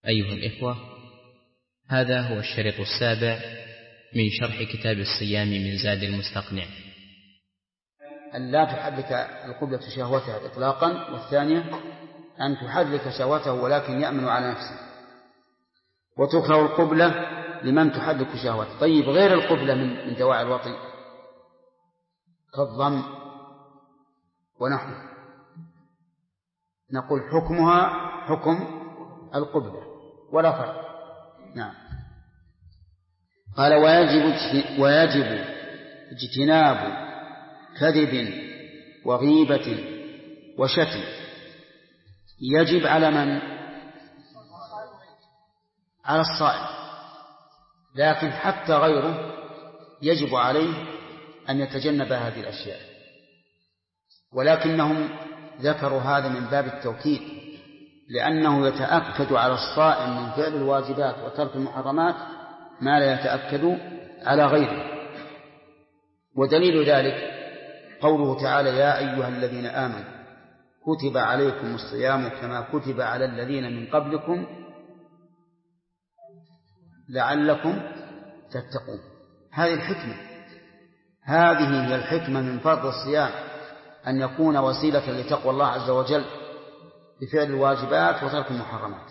أيها الإخوة، هذا هو الشريط السابع من شرح كتاب الصيام من زاد المستقنع. أن لا تحرك القبلة شهوتها إطلاقا، والثانية أن تحرك شهوته ولكن يأمن على نفسه. وتكره القبلة لمن تحرك شهوته. طيب، غير القبلة من دواعي الوطي كالضم ونحوه، نقول حكمها حكم القبلة ولا فرق. نعم. قال ويجب اجتناب كذب وغيبة وشتم. يجب على من؟ على الصائم، لكن حتى غيره يجب عليه أن يتجنب هذه الأشياء، ولكنهم ذكروا هذا من باب التوكيد، لأنه يتأكد على الصائم من فعل الواجبات وترك المحرمات ما لا يتأكد على غيره. ودليل ذلك قوله تعالى: يا أيها الذين آمنوا كتب عليكم الصيام كما كتب على الذين من قبلكم لعلكم تتقون. هذه الحكمة، هذه هي الحكمة من فرض الصيام، أن يكون وسيلة لتقوى الله عز وجل بفعل الواجبات وترك المحرمات.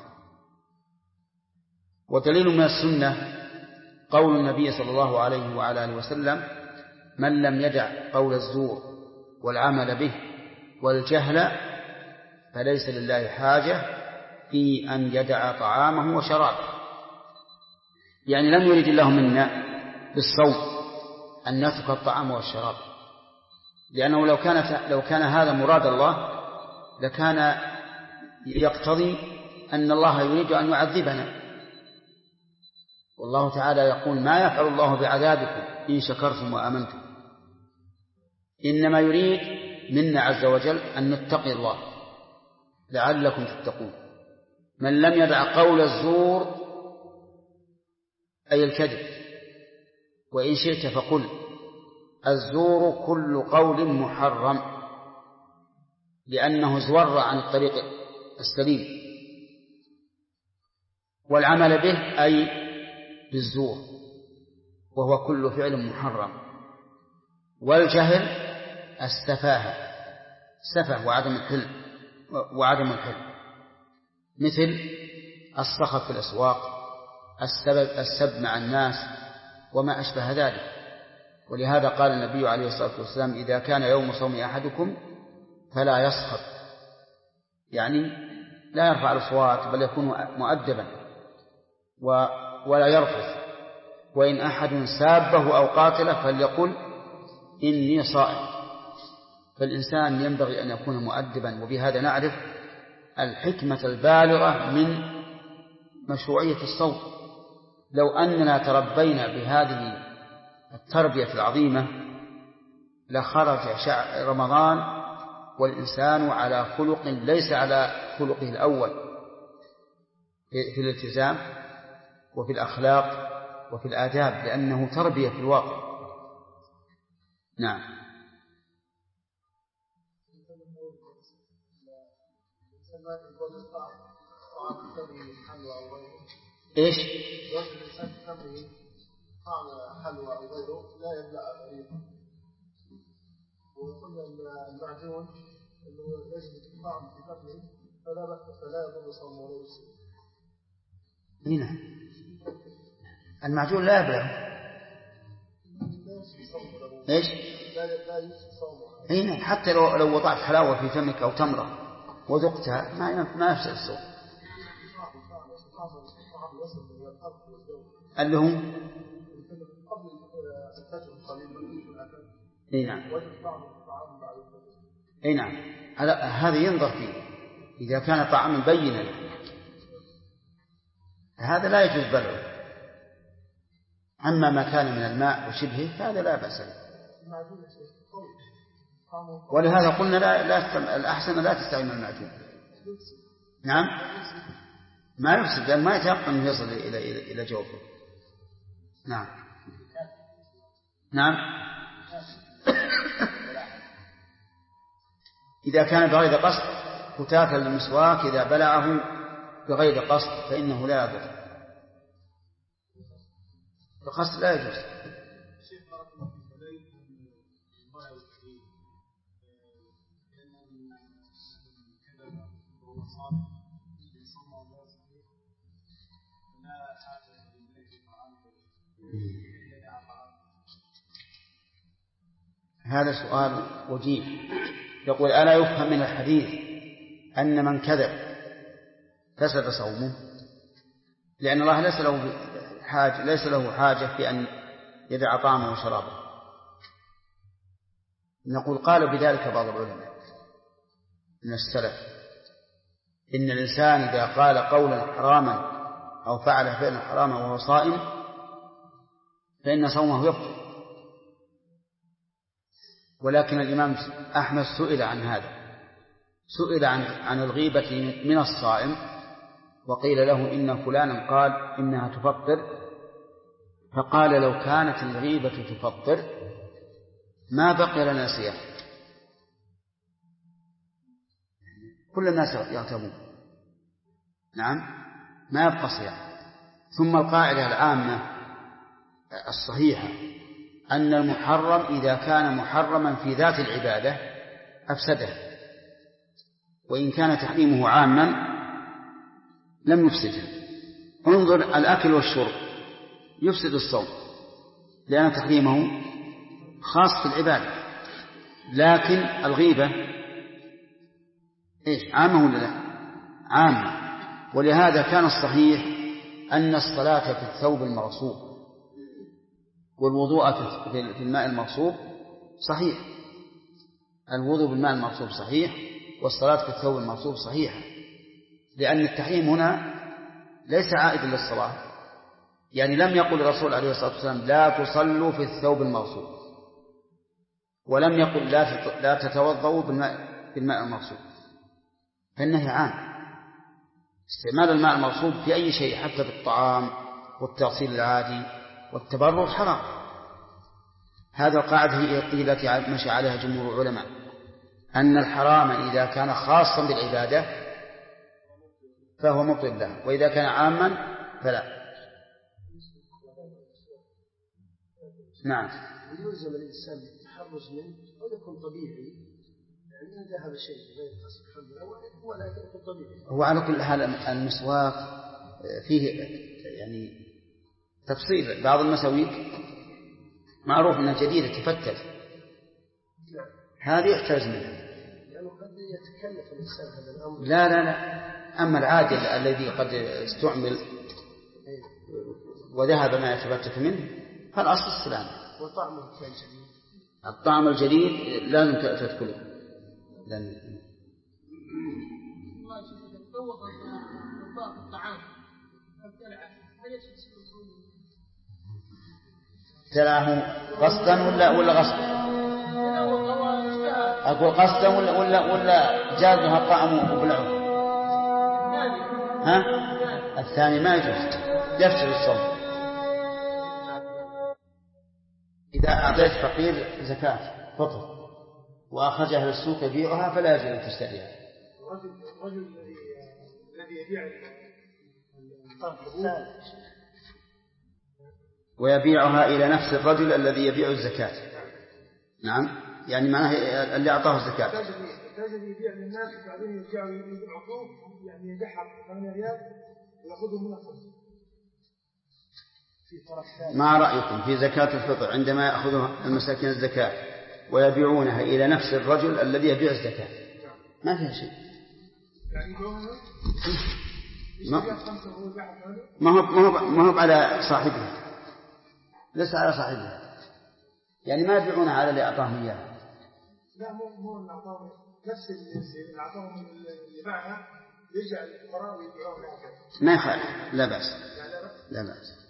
ودليل من السنة قول النبي صلى الله عليه وعلى آله وسلم: من لم يدع قول الزور والعمل به والجهل فليس لله حاجة في أن يدع طعامه وشرابه. يعني لم يرد الله منا بالصوم أن نترك الطعام والشراب، لأنه لو كان هذا مراد الله لكان يقتضي أن الله يريد أن يعذبنا. والله تعالى يقول: ما يفعل الله بعذابكم إن شكرتم وآمنتم. إنما يريد منا عز وجل أن نتقي الله لعلكم تتقون. من لم يدع قول الزور أي الكذب، وإن شئت فقل الزور كل قول محرم، لأنه زور عن الطريق السليم، والعمل به أي بالزور وهو كل فعل محرم. والجهل السفاهة، سفه وعدم الحلم، مثل الصخب في الأسواق، السب مع الناس وما أشبه ذلك. ولهذا قال النبي عليه الصلاة والسلام: إذا كان يوم صوم أحدكم فلا يصخب، يعني لا يرفع الأصوات بل يكون مؤدبا ولا يرفث. وإن أحد سابه أو قاتله فليقل إني صائم. فالإنسان ينبغي أن يكون مؤدبا. وبهذا نعرف الحكمة البالغة من مشروعية الصوم. لو أننا تربينا بهذه التربية العظيمة لخرج رمضان والإنسان على خلق ليس على خلقه الأول في الالتزام وفي الأخلاق وفي الآداب، لأنه تربية في الواقع. نعم. إيش؟ الإنسان في فمه طعم حلوى أو غيره لا يبلع غريبا. وقلنا المعجون أنه يجد طعم في فمه فلا يضر صومه ولا يفسد. هنا المعجون لا يبلع. إيش؟ لا يفسد صومه. هنا حتى لو وضعت حلاوة في فمك أو تمرة وذقتها ما يفسد الصوم. اللي هم نعم هذا ينظر فيه. إذا كان طعاما بينا هذا لا يجوز بلعه. أما ما كان من الماء وشبهه فهذا لا بأس به. ولهذا قلنا الأحسن لا تستعمل المعجون. نعم، ما يفسد لأن ما يتيقن أنه يصل إلى جوفه. نعم. نعم. إذا كان بغير قصد فتاة للمسواك إذا بلعه بغير قصد فإنه لا يضر. القصد لا يجوز. هذا سؤال وجيه. يقول: ألا يفهم من الحديث أن من كذب فسد صومه؟ لأن الله ليس له حاجة في أن يدع طعامه وشرابه. نقول: قال بذلك بعض العلماء من السلف: إن الإنسان إذا قال قولا حراما أو فعل فعلا حراما وهو صائم فإن صومه يبطل. ولكن الإمام أحمد سئل عن هذا، سئل عن الغيبة من الصائم، وقيل له إن فلانا قال إنها تفطر، فقال: لو كانت الغيبة تفطر ما بقي لنا صيام. كل الناس يغتابون، نعم، ما يبقى صيام. ثم القاعدة العامة الصحيحة أن المحرم إذا كان محرما في ذات العبادة أفسده، وإن كان تحريمه عاما لم يفسده. انظر الأكل والشرب يفسد الصوم لأن تحريمه خاص في العبادة، لكن الغيبة عامة ولا لا؟ عامة. ولهذا كان الصحيح أن الصلاة في الثوب المغصوب والوضوء في الماء المغصوب صحيح. الوضوء بالماء المغصوب صحيح، والصلاة في الثوب المغصوب صحيحة، لأن التحريم هنا ليس عائدا للصلاة. يعني لم يقل الرسول عليه الصلاة والسلام: لا تصلوا في الثوب المغصوب، ولم يقل لا تتوضؤوا بالماء المغصوب. فالنهي عام. استعمال الماء المغصوب في أي شيء حتى في الطعام والتغسيل العادي والتبرد حرام. هذا القاعدة هي التي مشى عليها جمهور العلماء، أن الحرام إذا كان خاصا بالعبادة فهو مبطل له، وإذا كان عاما فلا. نعم. يلزم الإنسان بالتحرز منه ويكون طبيعي، يعني إن ذهب شيء غير قصد ولا يكون طبيعي. هو على كل حال المسواك فيه يعني تفصيل. بعض المساويك معروف أنها جديدة تفتت، هذه يحتاج منها، لأنه قد يتكلف الإنسان هذا الأمر. لا، أما العادل الذي قد استعمل وذهب ما يتفتت منه فالأصل السلام. وطعمه كان جديد، الطعم الجديد لازم تدخله. ابتلعه قصدا ولا غصبا؟ أقول قصدا ولا جازها الطعم وبلعه؟ ها؟ الثاني ما يجوز، يفسد الصوم. إذا أعطيت فقير زكاة فطر وأخرجها للسوق يبيعها فلا يجوز أن تشتريها. الرجل الذي يبيع ويبيعها إلى نفس الرجل الذي يبيع الزكاة. نعم، يعني معناه اللي أعطاه الزكاة. التاجر يبيع للناس وبعدين يرجعوا يعطوه، يعني يدحر 8 ريال ويأخذهم من الخمس. ما رأيكم في زكاة الفطر عندما يأخذها المساكين الزكاة ويبيعونها إلى نفس الرجل الذي يبيع الزكاة؟ ما فيها شيء. ما هو على صاحبها، ليس على صاحبها، يعني ما يبيعونها على اللي أعطاهم إياها. لا، مو اللي أعطاهم، نفس اللي أعطاهم اللي باعها يرجع للفقراء ويبيعوها. ما يخالف، لا بأس، لا بأس.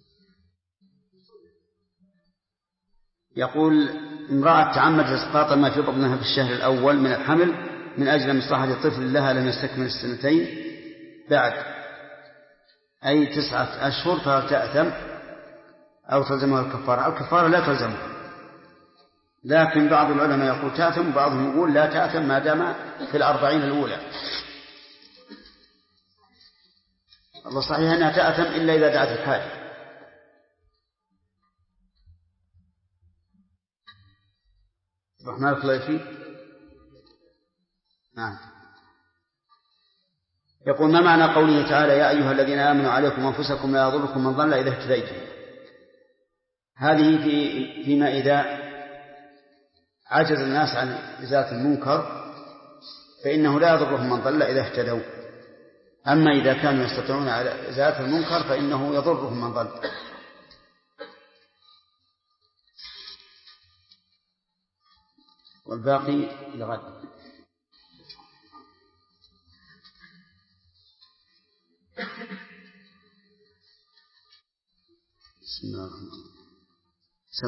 يقول: امرأة تعمد إسقاط ما في بطنها في الشهر الأول من الحمل من أجل مصلحة طفل لها لم يستكمل 2 سنين بعد أي 9 أشهر، فهل تأثم أو تلزمها الكفارة؟ الكفارة لا تلزمها، لكن بعض العلماء يقول تأثم وبعضهم يقول لا تأثم ما دام في 40 الأولى. الله صحيح أنها تأثم إلا إذا دعت الحاجة. الرحمن الخليفي. نعم. يقول: ما معنى قوله تعالى: يا أيها الذين آمنوا عليكم أنفسكم لا يضركم من ضل إذا اهتديتم؟ هذه فيما إذا عجز الناس عن إزالة المنكر فإنه لا يضرهم من ضل إذا اهتدوا، أما إذا كانوا يستطيعون على إزالة المنكر فإنه يضرهم من ضل. والباقي لغد. بسم الله الرحمن الرحيم. بسم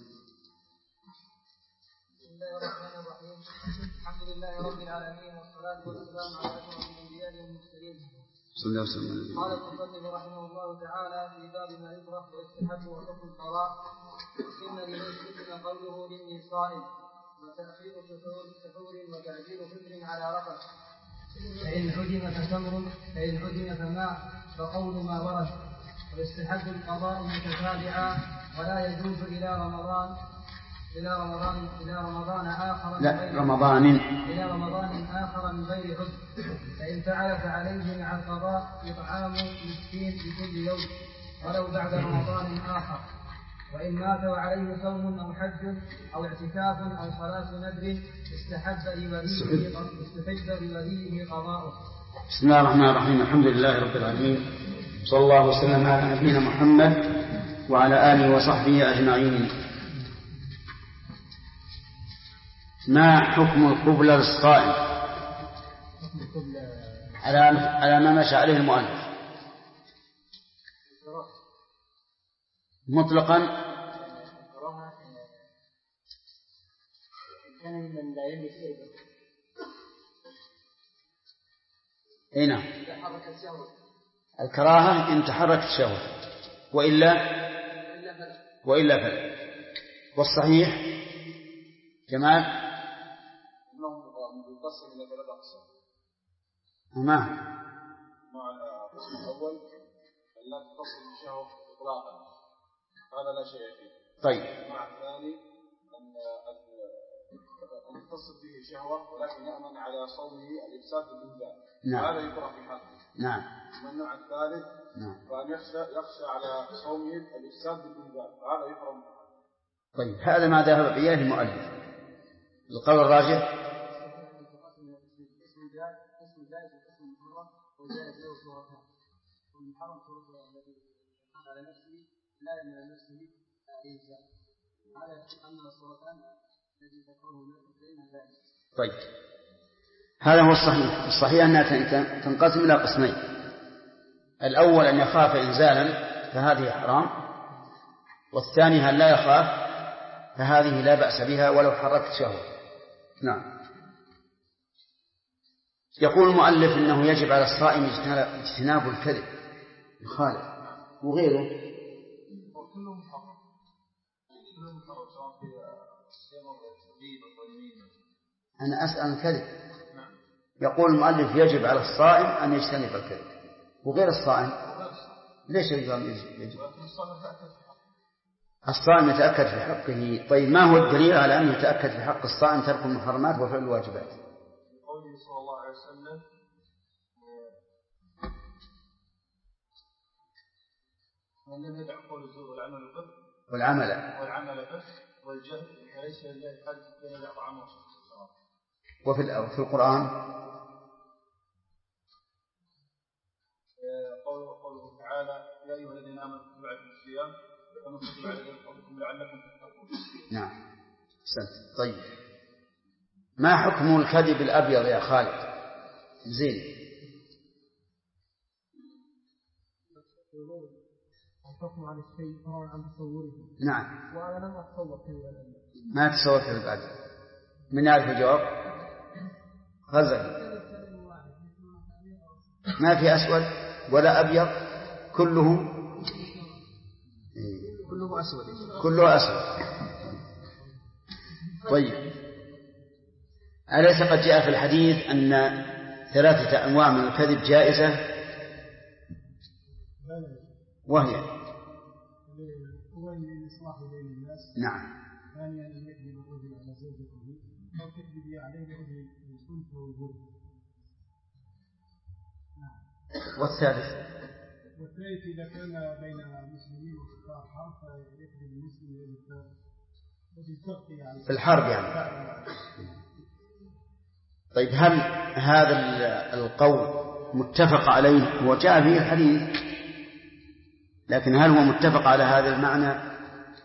الله الرحمن الرحيم. الحمد لله رب العالمين والصلاة والسلام على أشرف الأنبياء والمرسلين. صلى الله عليه وسلم. قال المصنف رحمه الله تعالى في باب ما يكره ويستحب وحكم القضاء: إن لمسلم قوله إني صائم، وتأخير سحور وتعجيل فطر على رفث، فإن حجم فتمر، فإن حجم فماء، فقول ما ورد. ويستحب القضاء متتابعا، ولا يجوز إلى رمضان آخر من غير عذر. فإن فعل فعليه مع القضاء إطعام مسكين بكل يوم ولو بعد رمضان آخر. وإن مات وعليه صوم أو حج أو اعتكاف أو صلاة ندر استحب لوليه قضاؤه. بسم الله الرحمن الرحيم. الحمد لله رب العالمين، صلى الله وسلم على نبينا محمد وعلى آله وصحبه أجمعين. ما حكم القبلة للصائم على ما مشى عليه المؤلف؟ مطلقا هنا الكراهة إن تحركت الشهوة، وإلا فلا. والصحيح جمال يقسم إلى 3 أقسام. نعم. مع القسم الأول لا تتصل بالشهوة إطلاقا، هذا لا شيء فيه. طيب. مع الثاني أن تتصل به شهوة ولكن يأمن على صومه الإفساد بالإنزال. نعم. هذا يكره في حقه. نعم. والنوع الثالث نعم. فأن يخشى على صومه الإفساد بالإنزال، هذا يحرم. طيب، هذا ما ذهب إليه المؤلف. القول الراجح وجائز له صورتان، والمحرم صورته الذي على نفسه لا يمنع نفسه الإنزال، على أن الصورتان الذي ذكره بين ذلك. طيب، هذا هو الصحيح أنها تنقسم إلى قسمين. الأول أن يخاف إنزالا فهذه حرام، والثاني هل لا يخاف فهذه لا بأس بها ولو حركت شهوة. نعم. يقول المؤلف إنه يجب على الصائم اجتناب الكذب يخالف وغيره. أنا أسأل الكذب. يقول المؤلف يجب على الصائم أن يجتنب الكذب وغير الصائم ليش يجب؟ الصائم يتأكد في حقه. طيب، ما هو الدليل على أن يتأكد في حق الصائم ترك المحرمات وفعل الواجبات؟ قوله صلى الله عليه وسلم: من لم يدع قول الزور والعمل به والجهل فليس لله حاجة بين الأطعام والشراب. وفي القرآن قوله تعالى: يا أيها الذين آمنوا كتب عليكم الصيام كما كتب على قبلكم لعلكم تتقون. نعم. أحسنت. طيب، ما حكم الكذب الأبيض يا خالد؟ زين. الحكم على الشيء فرع عن تصوره. نعم. وأنا لم أتصور كذبا. ما تصور كذب أبيض. من يعرف الجواب؟ غزل. ما في أسود ولا أبيض، كله أسود. كله أسود. طيب، أليس قد جاء في الحديث أن 3 أنواع من الكذب جائزة؟ وهي الإصلاح بين الناس. نعم. ثانيا أن يكذب الرجل على زوجته أو تكذب عليه الرجل الأنثى والبر. والثالث إذا كان بين المسلمين وكفار حرب فيكذب المسلم في الحرب يعني. طيب هل هذا القول متفق عليه؟ وجاء فيه الحديث، لكن هل هو متفق على هذا المعنى؟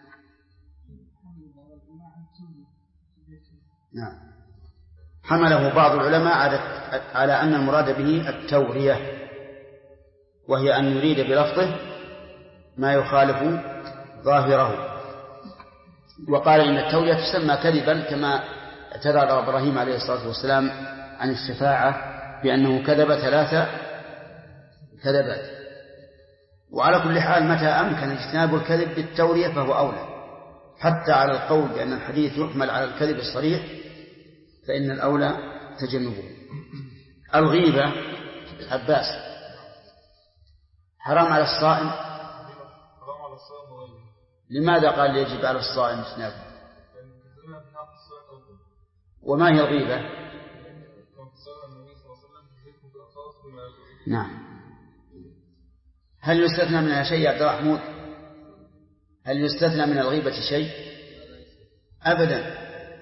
نعم. حمله بعض العلماء على أن المراد به التورية، وهي أن يريد بلفظه ما يخالف ظاهره، وقال إن التورية تسمى كذبا كما اعتذر إبراهيم عليه الصلاة والسلام عن الشفاعة بأنه كذب 3 كذبات. وعلى كل حال متى أمكن اجتناب الكذب بالتورية فهو أولى، حتى على القول بأن الحديث يحمل على الكذب الصريح فإن الأولى تجنبه. الغيبة عباس حرام على الصائم. لماذا قال يجب على الصائم اجتنابه؟ وما هي الغيبة؟ نعم. هل يستثنى منها شيء يا عبد الرحمن؟ هل يستثنى من الغيبة شيء؟ أبدا.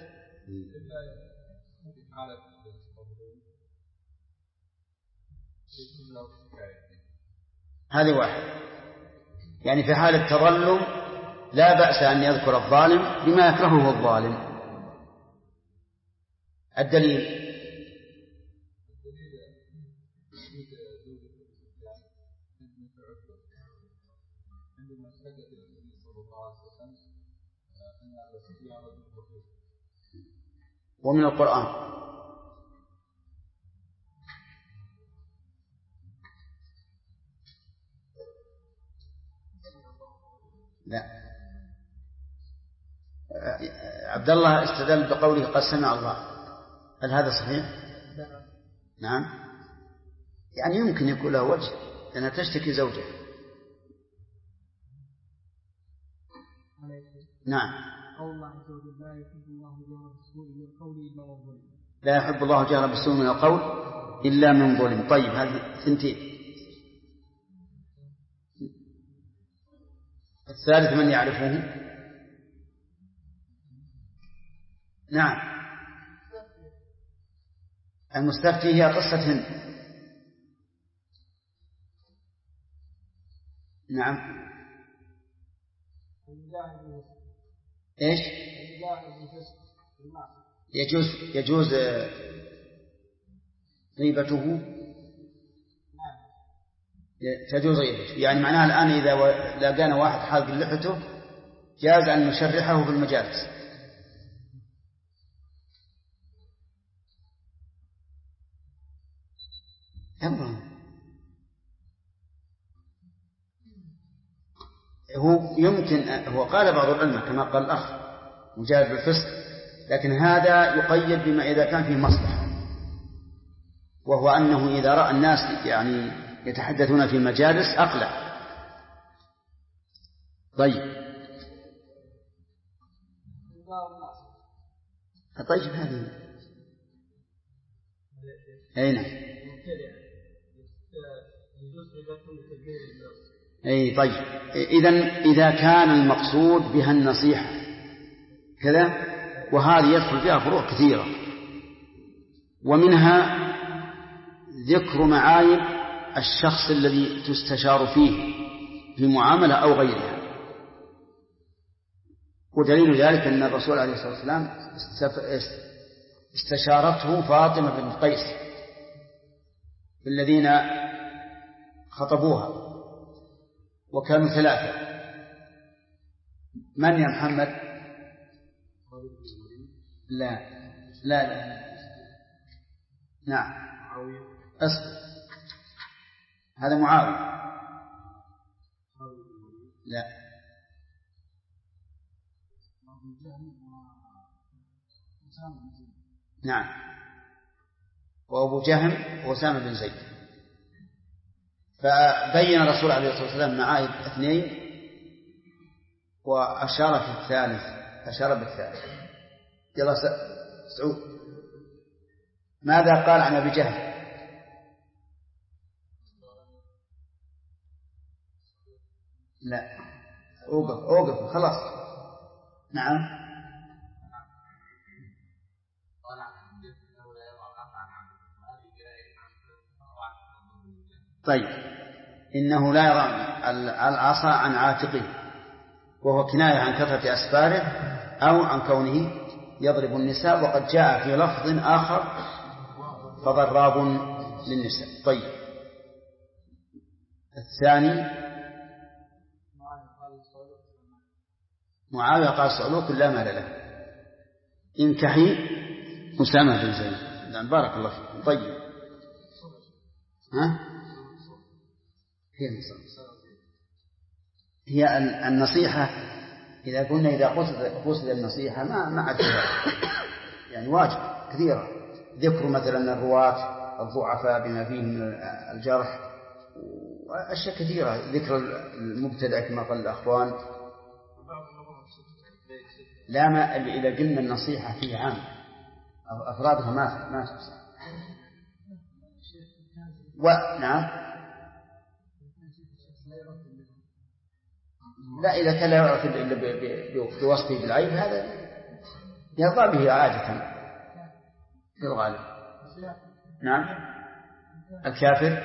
هذه واحد، يعني في حال التظلم لا بأس أن يذكر الظالم بما يكرهه الظالم. الدليل ومن القرآن لا. عبد الله استدل بقوله قد سمع الله، هل هذا صحيح؟ نعم. يعني يمكن يكون له وجه لأنها تشتكي زوجها. نعم. لا يحب الله جهر بالسوء من القول إلا من ظلم. طيب هذه ثنتين. الثالث من يعرفه؟ نعم. المستفتي هي قصة هند. نعم. إيش؟ يجوز غيبته. تجوز غيبته، يعني معناها الآن إذا لقانا واحد حالق لحيته جاز أن نشرحه في المجالس. هو يمكن، هو قال بعض العلماء كما قال الأخ مجاهد بالفسق، لكن هذا يقيد بما إذا كان فيه مصلحة، وهو أنه إذا رأى الناس يعني يتحدثون في المجالس أقلع. طيب هذه أين؟ أي طيب. إذا كان المقصود بها النصيحة كذا، وهذه يدخل فيها فروع كثيرة، ومنها ذكر معايب الشخص الذي تستشار فيه في معاملة أو غيرها. ودليل ذلك أن الرسول عليه الصلاة والسلام استشارته فاطمة بن قيس الذين خطبوها وكانوا 3. من يا محمد؟ لا. نعم. أصبر، هذا معاوية. لا. نعم. وأبو جهم وأسامة بن زيد. فبين الرسول عليه الصلاة والسلام معايب 2 وأشار في الثالث، أشار بالثالث. يلا سعود، ماذا قال عن أبي جهل؟ لا، أوقف خلاص. نعم. طيب، إنه لا يضع العصا عن عاتقه، وهو كناية عن كثرة أسفاره أو عن كونه يضرب النساء، وقد جاء في لفظ آخر فضراب للنساء. طيب، الثاني معاوية قال صعلوك لا مال له، انكحي أسامة بن زيد. نعم، بارك الله فيكم. طيب، هي النصيحة إذا قلنا إذا قصد النصيحة ما عاد يعني واجب كثيرة، ذكر مثلا الرواة الضعفاء بما فيه من الجرح وأشياء كثيرة، ذكر المبتدع كما قال الأخوان. لا، ما إذا قلنا النصيحة فيه عام أفرادها ما تفصل. ونعم، لا، إذا كان لا يعرف إلا بوصفه بالعيب هذا يرضى به عادة في الغالب. نعم. الكافر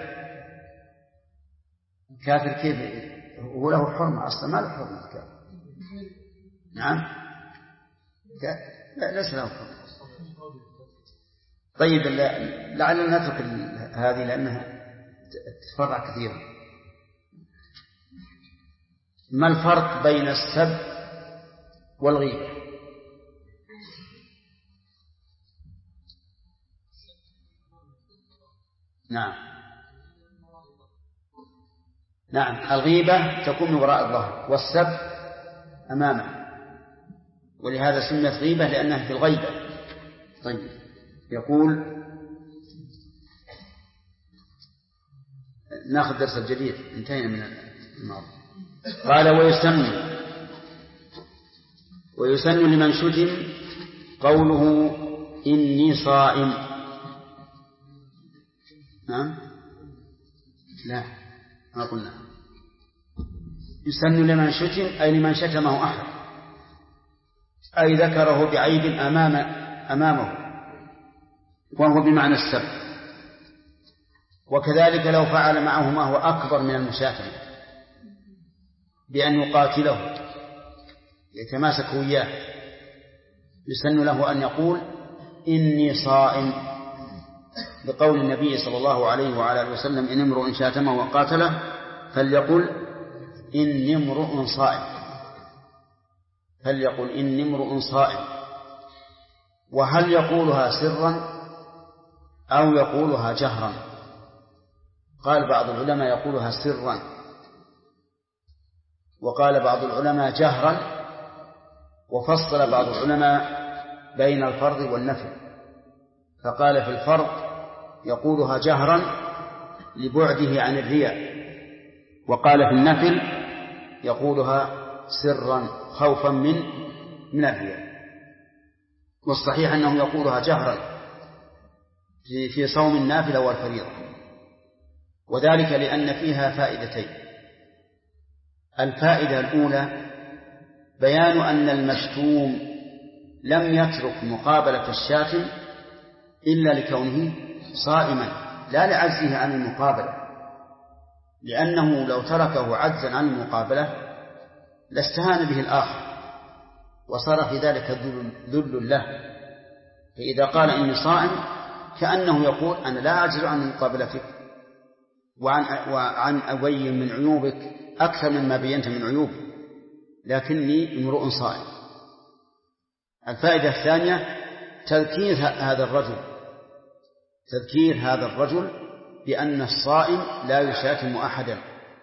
كيف هو له حرمة أصلا؟ ما له حرمة الكافر. نعم، لا، ليس له حرمة. طيب، لعلنا نترك هذه لأنها تفرع كثيرا. ما الفرق بين السب والغيبة؟ نعم، الغيبة تكون من وراء الظهر، والسب أمامه، ولهذا سميت غيبة لأنها في الغيبة. طيب، يقول ناخذ درس الجديد، انتهينا من الماضي. قال ويسن لمن شتم قوله إني صائم. نعم، لا، ما قلنا. يسن لمن شتم أي لمن شتمه أحد، أي ذكره بعيب أمامه، وهو بمعنى السب. وكذلك لو فعل معه ما هو أكبر من المشاتمة بأن يقاتله يتماسك إياه، يسن له أن يقول إني صائم، بقول النبي صلى الله عليه وعلى آله وسلم إن امرؤ شاتمه وقاتله فليقل إني امرؤ صائم. وهل يقولها سرا أو يقولها جهرا؟ قال بعض العلماء يقولها سرا، وقال بعض العلماء جهرا، وفصل بعض العلماء بين الفرض والنفل، فقال في الفرض يقولها جهرا لبعده عن الرياء، وقال في النفل يقولها سرا خوفا من الرياء. والصحيح أنه يقولها جهرا في صوم النافلة والفريضة، وذلك لأن فيها فائدتين. الفائدة الأولى بيان أن المشتوم لم يترك مقابلة الشاتم إلا لكونه صائما، لا لعجزه عن المقابلة، لأنه لو تركه عجزا عن المقابلة لاستهان به الآخر وصار في ذلك ذل له. فإذا قال إني صائم كأنه يقول أنا لا أعجز عن مقابلتك وعن أبين من عيوبك أكثر مما بينت من عيوبك، لكني امرؤ صائم. الفائدة الثانية تذكير هذا الرجل بأن الصائم لا يشاتم أحدا،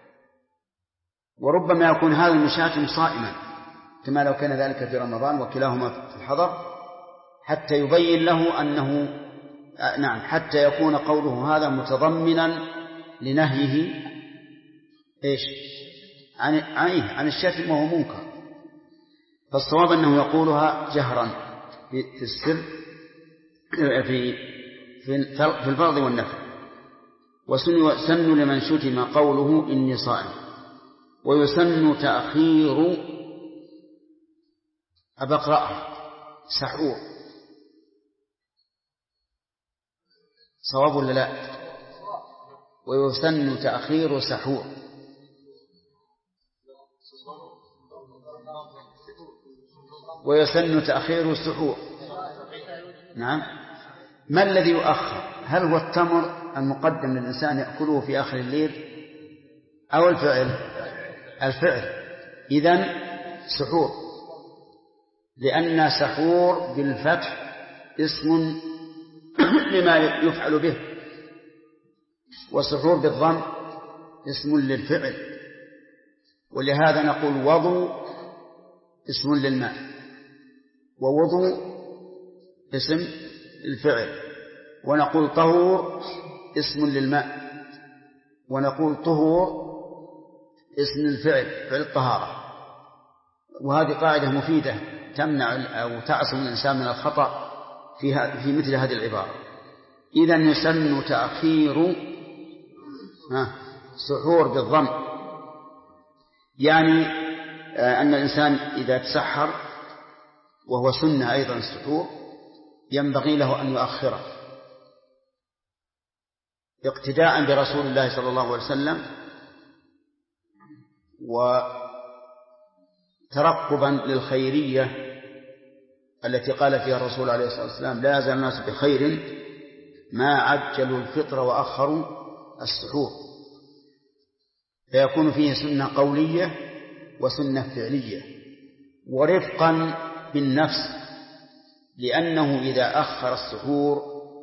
وربما يكون هذا المشاتم صائما كما لو كان ذلك في رمضان وكلاهما في الحضر، حتى يبين له أنه حتى يكون قوله هذا متضمنا لنهيه إيش؟ عن الشتم وهو منكر، فالصواب أنه يقولها جهرا في السر في الفرض والنفل. وسن لمن شتم قوله إني صائم. ويسن تأخير أبقرأ سحور. صواب ولا لا؟ ويسن تأخير سحور. ويسن تأخير السحور. نعم. ما الذي يؤخر؟ هل هو التمر المقدم للإنسان يأكله في آخر الليل أو الفعل؟ الفعل. إذن سحور، لأن سحور بالفتح اسم لما يفعل به، وسحور بالضم اسم للفعل، ولهذا نقول وضو اسم للماء، ووضو اسم الفعل، ونقول طهور اسم للماء، ونقول طهور اسم الفعل، فعل الطهارة. وهذه قاعدة مفيدة تمنع أو تعصم الإنسان من الخطأ في مثل هذه العبارة. إذن يسن تأخير سحور بالضم، يعني أن الإنسان إذا تسحر، وهو سنة أيضا السحور، ينبغي له أن يؤخره اقتداء برسول الله صلى الله عليه وسلم، وترقبا للخيرية التي قال فيها الرسول عليه الصلاة والسلام: لا يزال الناس بخير ما عجلوا الفطر وأخروا السحور. فيكون فيه سنة قولية وسنة فعلية، ورفقا بالنفس، لأنه إذا أخر السحور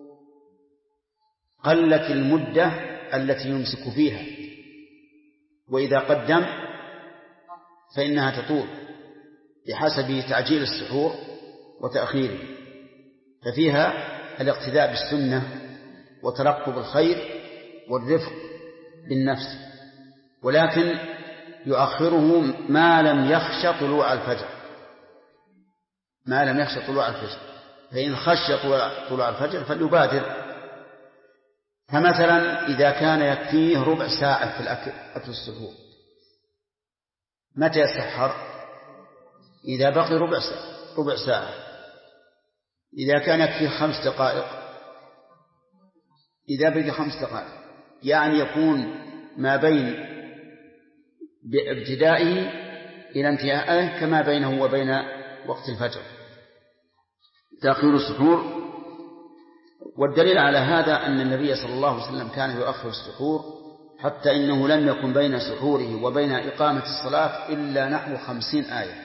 قلت المدة التي يمسك فيها، وإذا قدم فإنها تطول بحسب تعجيل السحور وتأخيره. ففيها الاقتداء بالسنة وترقب الخير والرفق بالنفس، ولكن يؤخره ما لم يخش طلوع الفجر، ما لم يخش طلوع الفجر. فإن خش طلوع الفجر فليبادر. فمثلا إذا كان يكفيه ربع ساعة في أكل السحور، متى يسحر؟ إذا بقي ربع ساعة. إذا كان يكفيه 5 دقائق، إذا بقي 5 دقائق، يعني يكون ما بين بابتدائه إلى انتهائه كما بينه وبين وقت الفجر، تأخير السحور. والدليل على هذا أن النبي صلى الله عليه وسلم كان يؤخر السحور، حتى إنه لم يكن بين سحوره وبين إقامة الصلاة إلا نحو 50 آية.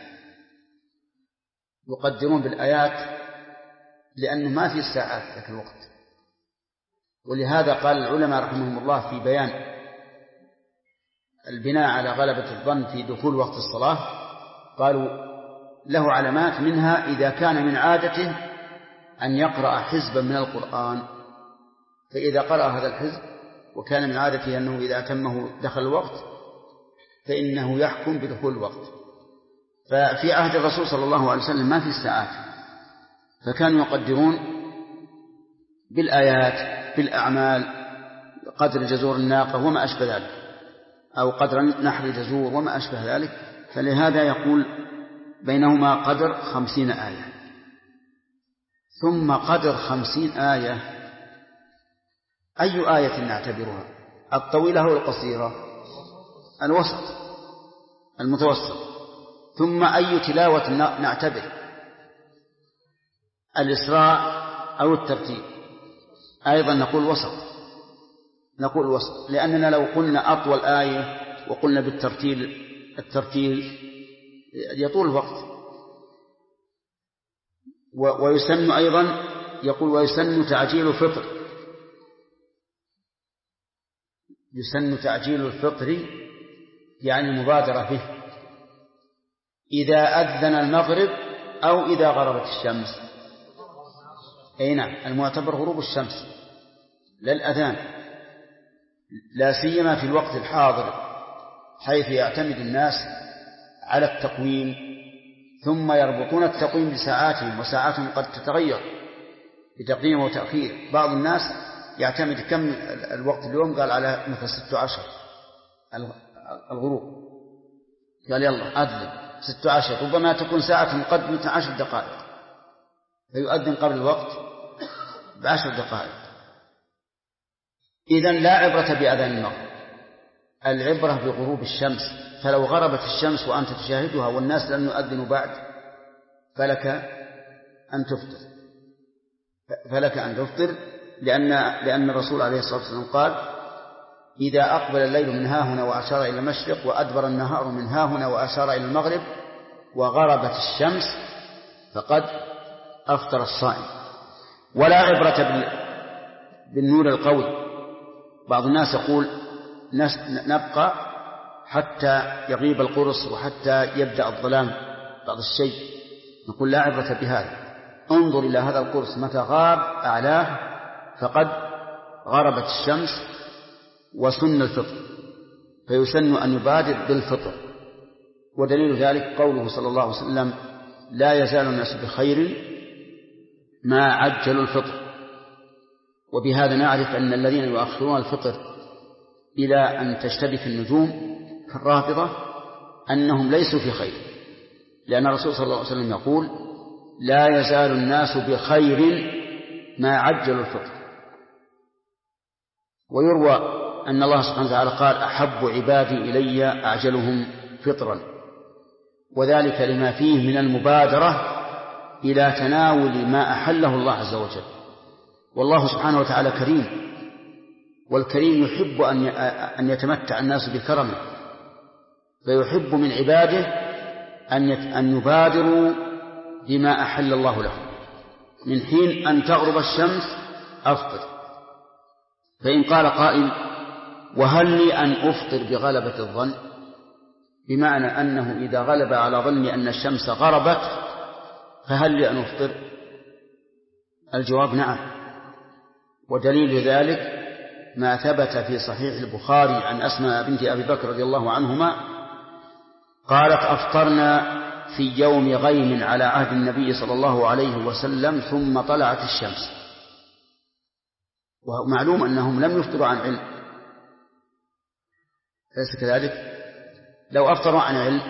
يقدرون بالآيات لأنه ما في الساعات ذاك الوقت. ولهذا قال العلماء رحمهم الله في بيان البناء على غلبة الظن في دخول وقت الصلاة، قالوا له علامات، منها إذا كان من عادته أن يقرأ حزبا من القرآن، فإذا قرأ هذا الحزب وكان من عادته أنه إذا أتمه دخل الوقت فإنه يحكم بدخول الوقت. ففي عهد الرسول صلى الله عليه وسلم ما في الساعات، فكانوا يقدرون بالآيات، بالأعمال، قدر جزور الناقة وما أشبه ذلك، أو قدر نحر الجزور وما أشبه ذلك. فلهذا يقول بينهما قدر 50 آية. ثم قدر 50 آية، أي آية نعتبرها؟ الطويلة أو القصيرة؟ الوسط، المتوسط. ثم أي تلاوة نعتبر؟ الإسراء أو الترتيل؟ أيضا نقول وسط، نقول وسط، لأننا لو قلنا أطول آية وقلنا بالترتيل، الترتيل يطول الوقت. ويسن أيضا، يقول ويسن تعجيل الفطر، يسن تعجيل الفطر يعني المبادرة به، إذا أذن المغرب أو إذا غربت الشمس. أي نعم، المعتبر غروب الشمس لا الأذان، لا سيما في الوقت الحاضر حيث يعتمد الناس على التقويم ثم يربطون التقويم بساعاتهم، وساعاتهم قد تتغير بتقديم وتأخير. بعض الناس يعتمد كم الوقت اليوم، قال على مثل 16 الغروب، قال يلا أذن 16، ربما تكون ساعة مقدمة 10 دقائق فيؤذن قبل الوقت ب10 دقائق. إذن لا عبرة بأذان المغرب، العبرة بغروب الشمس. فلو غربت الشمس وأنت تشاهدها والناس لم يؤذنوا بعد فلك أن تفطر، لأن الرسول عليه الصلاة والسلام قال: إذا أقبل الليل من هاهنا وأشار إلى المشرق، وأدبر النهار من هاهنا وأشار إلى المغرب، وغربت الشمس، فقد أفطر الصائم. ولا عبرة بالنور القوي. بعض الناس يقول: نبقى حتى يغيب القرص وحتى يبدأ الظلام بعض الشيء. نقول: لا عبرة بهذا، انظر إلى هذا القرص متى غاب أعلاه فقد غربت الشمس، وسن الفطر، فيسن أن يبادر بالفطر. ودليل ذلك قوله صلى الله عليه وسلم: لا يزال الناس بخير ما عجلوا الفطر. وبهذا نعرف أن الذين يؤخرون الفطر إلى أن تشتبك النجوم كالرافضة أنهم ليسوا في خير، لأن الرسول صلى الله عليه وسلم يقول: لا يزال الناس بخير ما عجلوا الفطر. ويروى أن الله سبحانه وتعالى قال: أحب عبادي إلي أعجلهم فطرا، وذلك لما فيه من المبادرة إلى تناول ما أحله الله عز وجل. والله سبحانه وتعالى كريم، والكريم يحب أن يتمتع الناس بكرمه، فيحب من عباده أن يبادروا بما أحل الله لهم. من حين أن تغرب الشمس أفطر. فإن قال قائل: وهل لي أن أفطر بغلبة الظن؟ بمعنى أنه إذا غلب على ظني أن الشمس غربت فهل لي أن أفطر؟ الجواب: نعم. ودليل ذلك ما ثبت في صحيح البخاري عن أسماء بنت أبي بكر رضي الله عنهما قالت: أفطرنا في يوم غيم على عهد النبي صلى الله عليه وسلم ثم طلعت الشمس. ومعلوم أنهم لم يفطروا عن علم، أليس كذلك؟ لو أفطروا عن علم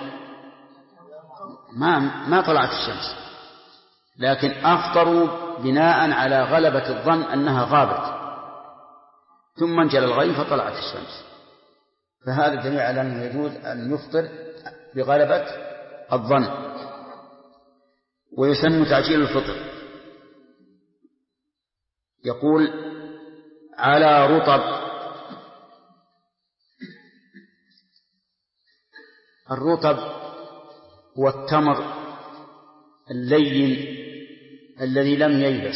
ما طلعت الشمس، لكن أفطروا بناء على غلبة الظن أنها غابت، ثم انجلى الغيم فطلعت الشمس. فهذا دليل على أنه يجوز أن يفطر بغلبة الظن. ويسن تعجيل الفطر. يقول: على رطب. الرطب هو التمر اللين الذي لم ييبس،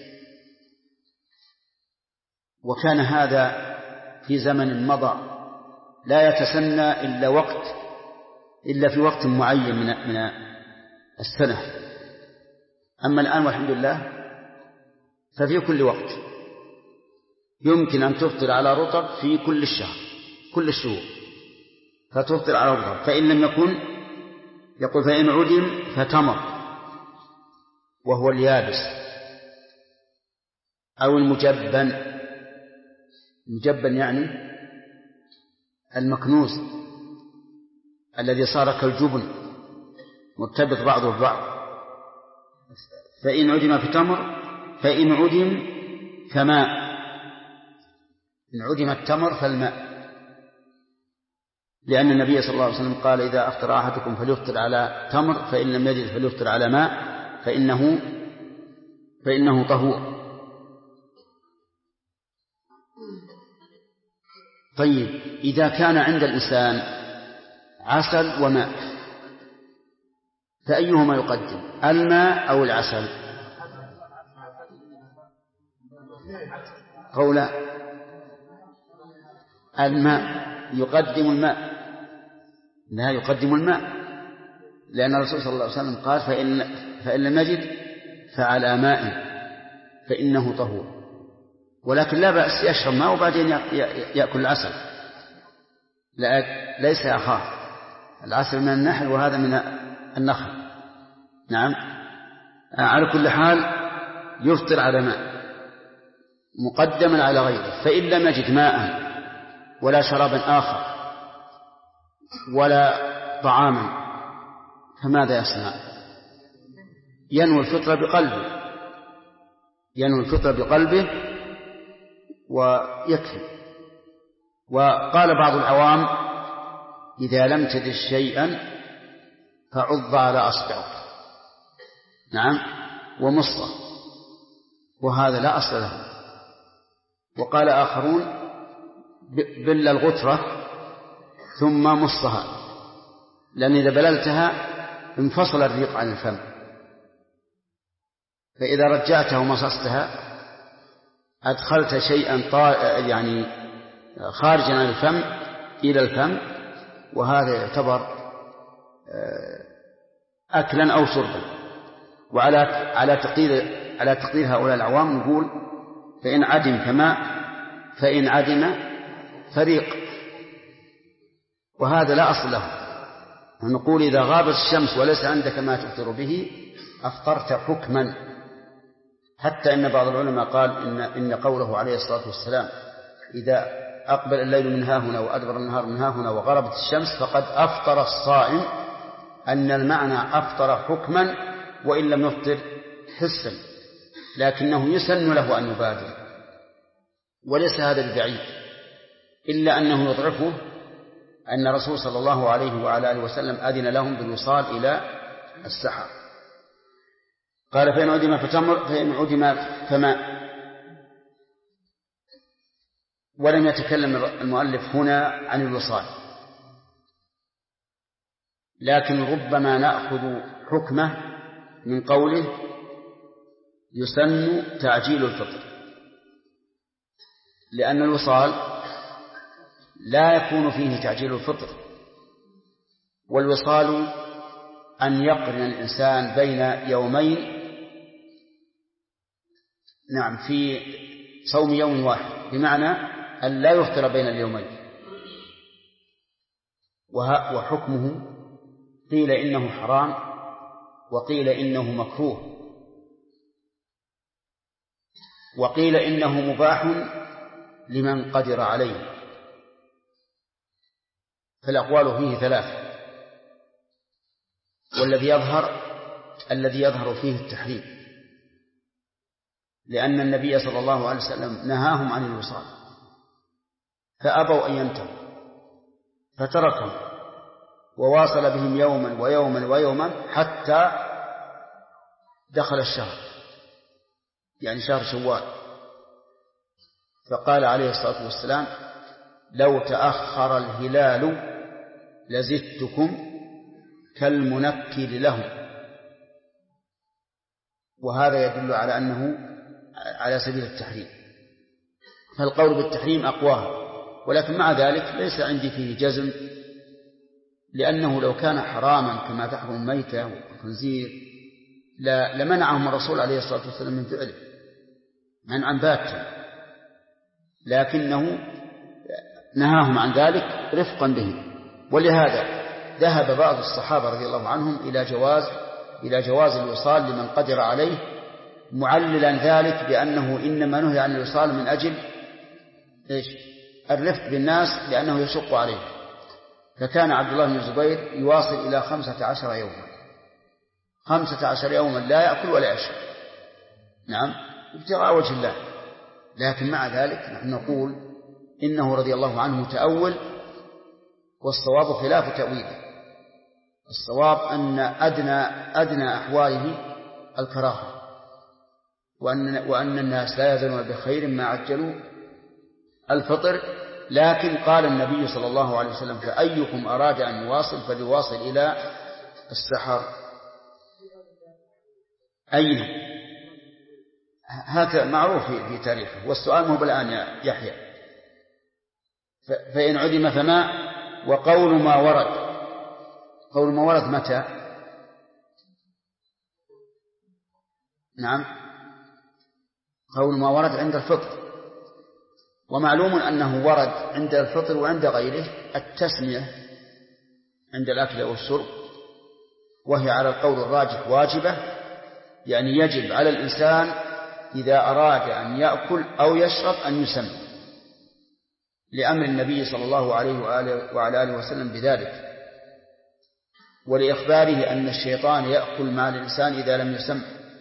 وكان هذا في زمن مضى لا يتسنى إلا في وقت معين من السنة. أما الآن والحمد لله ففي كل وقت يمكن أن تفطر على رطب في كل الشهور فتفطر على رطب. فإن لم يكن يقول: فإن عدم فتمر، وهو اليابس، أو المجبن. المجبن يعني المكنوز الذي صار كالجبن مرتبط بعضه ببعض. فإن عدم فتمر، فإن عدم فماء. إن عدم التمر فالماء، لأن النبي صلى الله عليه وسلم قال: إذا أفطر أحدكم فليفطر على تمر، فإن لم يجد فليفطر على ماء فإنه طهور. طيب، إذا كان عند الإنسان عسل وماء فأيهما يقدم، الماء أو العسل؟ قول الماء. يقدم الماء، لا يقدم الماء، لأن الرسول صلى الله عليه وسلم قال: فإن لم يجد فعلى ماء فإنه طهور. ولكن لا بأس يشرب ماء وبعدين يأكل العسل، ليس أخاه، العسل من النحل وهذا من النخل. نعم. على كل حال يفطر على ماء مقدما على غيره، فإن لم يجد ماء ولا شرابا آخر ولا طعاما فماذا يصنع؟ ينوي الفطر بقلبه ويكفي. وقال بعض العوام إذا لم تجد شيئا فعض على أصبعك، نعم، ومصه، وهذا لا أصل له. وقال آخرون بل الغترة ثم مصها، لأن إذا بللتها انفصل الريق عن الفم، فإذا رجعتها ومصصتها أدخلت شيئا يعني خارجا عن الفم إلى الفم، وهذا يعتبر أكلا أو شربا. وعلى تقدير هؤلاء العوام نقول فإن عدم فماء، فإن عدم فريق، وهذا لا أصل له. نقول إذا غابت الشمس وليس عندك ما تفطر به أفطرت حكما. حتى إن بعض العلماء قال إن قوله عليه الصلاة والسلام إذا أقبل الليل من ها هنا وأدبر النهار من ها هنا وغربت الشمس فقد أفطر الصائم، أن المعنى أفطر حكما وإن لم يفطر حسا، لكنه يسن له أن يبادر، وليس هذا ببعيد، إلا أنه يضعفه أن الرسول صلى الله عليه وعلى آله وسلم أذن لهم بالوصال إلى السحر. قال فإن عدم فتمر، فإن عدم فماء. ولم يتكلم المؤلف هنا عن الوصال، لكن ربما نأخذ حكمه من قوله يسن تعجيل الفطر، لأن الوصال لا يكون فيه تعجيل الفطر، والوصال أن يقرن الإنسان بين يومين، نعم، في صوم يوم واحد، بمعنى أن لا يفطر بين اليومين. وحكمه قيل إنه حرام وقيل إنه مكروه وقيل إنه مباح لمن قدر عليه، فالأقوال فيه ثلاث، والذي يظهر فيه التحريم، لأن النبي صلى الله عليه وسلم نهاهم عن الوصال فأبوا أن ينتهوا فتركهم، وواصل بهم يوما ويوما ويوما حتى دخل الشهر، يعني شهر شوال، فقال عليه الصلاة والسلام لو تأخر الهلال لزدتكم كالمنكل له. وهذا يدل على أنه على سبيل التحريم، فالقول بالتحريم أقواه، ولكن مع ذلك ليس عندي فيه جزم، لأنه لو كان حراما كما تحرم الميتة والخنزير لمنعهم الرسول عليه الصلاة والسلام من فعله منعا باتا، لكنه نهاهم عن ذلك رفقا بهم. ولهذا ذهب بعض الصحابة رضي الله عنهم إلى جواز الوصال لمن قدر عليه، معللا ذلك بأنه إنما نهي عن الوصال من أجل الرفق بالناس لأنه يشق عليه. فكان عبد الله بن الزبير يواصل إلى 15 يوما، 15 يوما لا يأكل ولا يشرب، نعم، ابتغاء وجه الله. لكن مع ذلك نحن نقول إنه رضي الله عنه متأول، والصواب خلاف تأويله. الصواب أن أدنى أحواله الكراهة، وأن الناس لا يزالون بخير ما عجلوا الفطر. لكن قال النبي صلى الله عليه وسلم فأيكم أراد أن يواصل فليواصل إلى السحر. أين هذا معروف في تاريخه، والسؤال مو بالآن يا يحيى. فإن عدم فما، وقول ما ورد متى؟ نعم، قول ما ورد عند الفطر، ومعلوم أنه ورد عند الفطر وعند غيره التسمية عند الأكل والشرب، وهي على القول الراجح واجبة، يعني يجب على الإنسان إذا أراد أن يأكل أو يشرب أن يسمي، لأمر النبي صلى الله عليه وعلى آله وسلم بذلك، ولإخباره أن الشيطان يأكل مع الإنسان إذا لم يسم،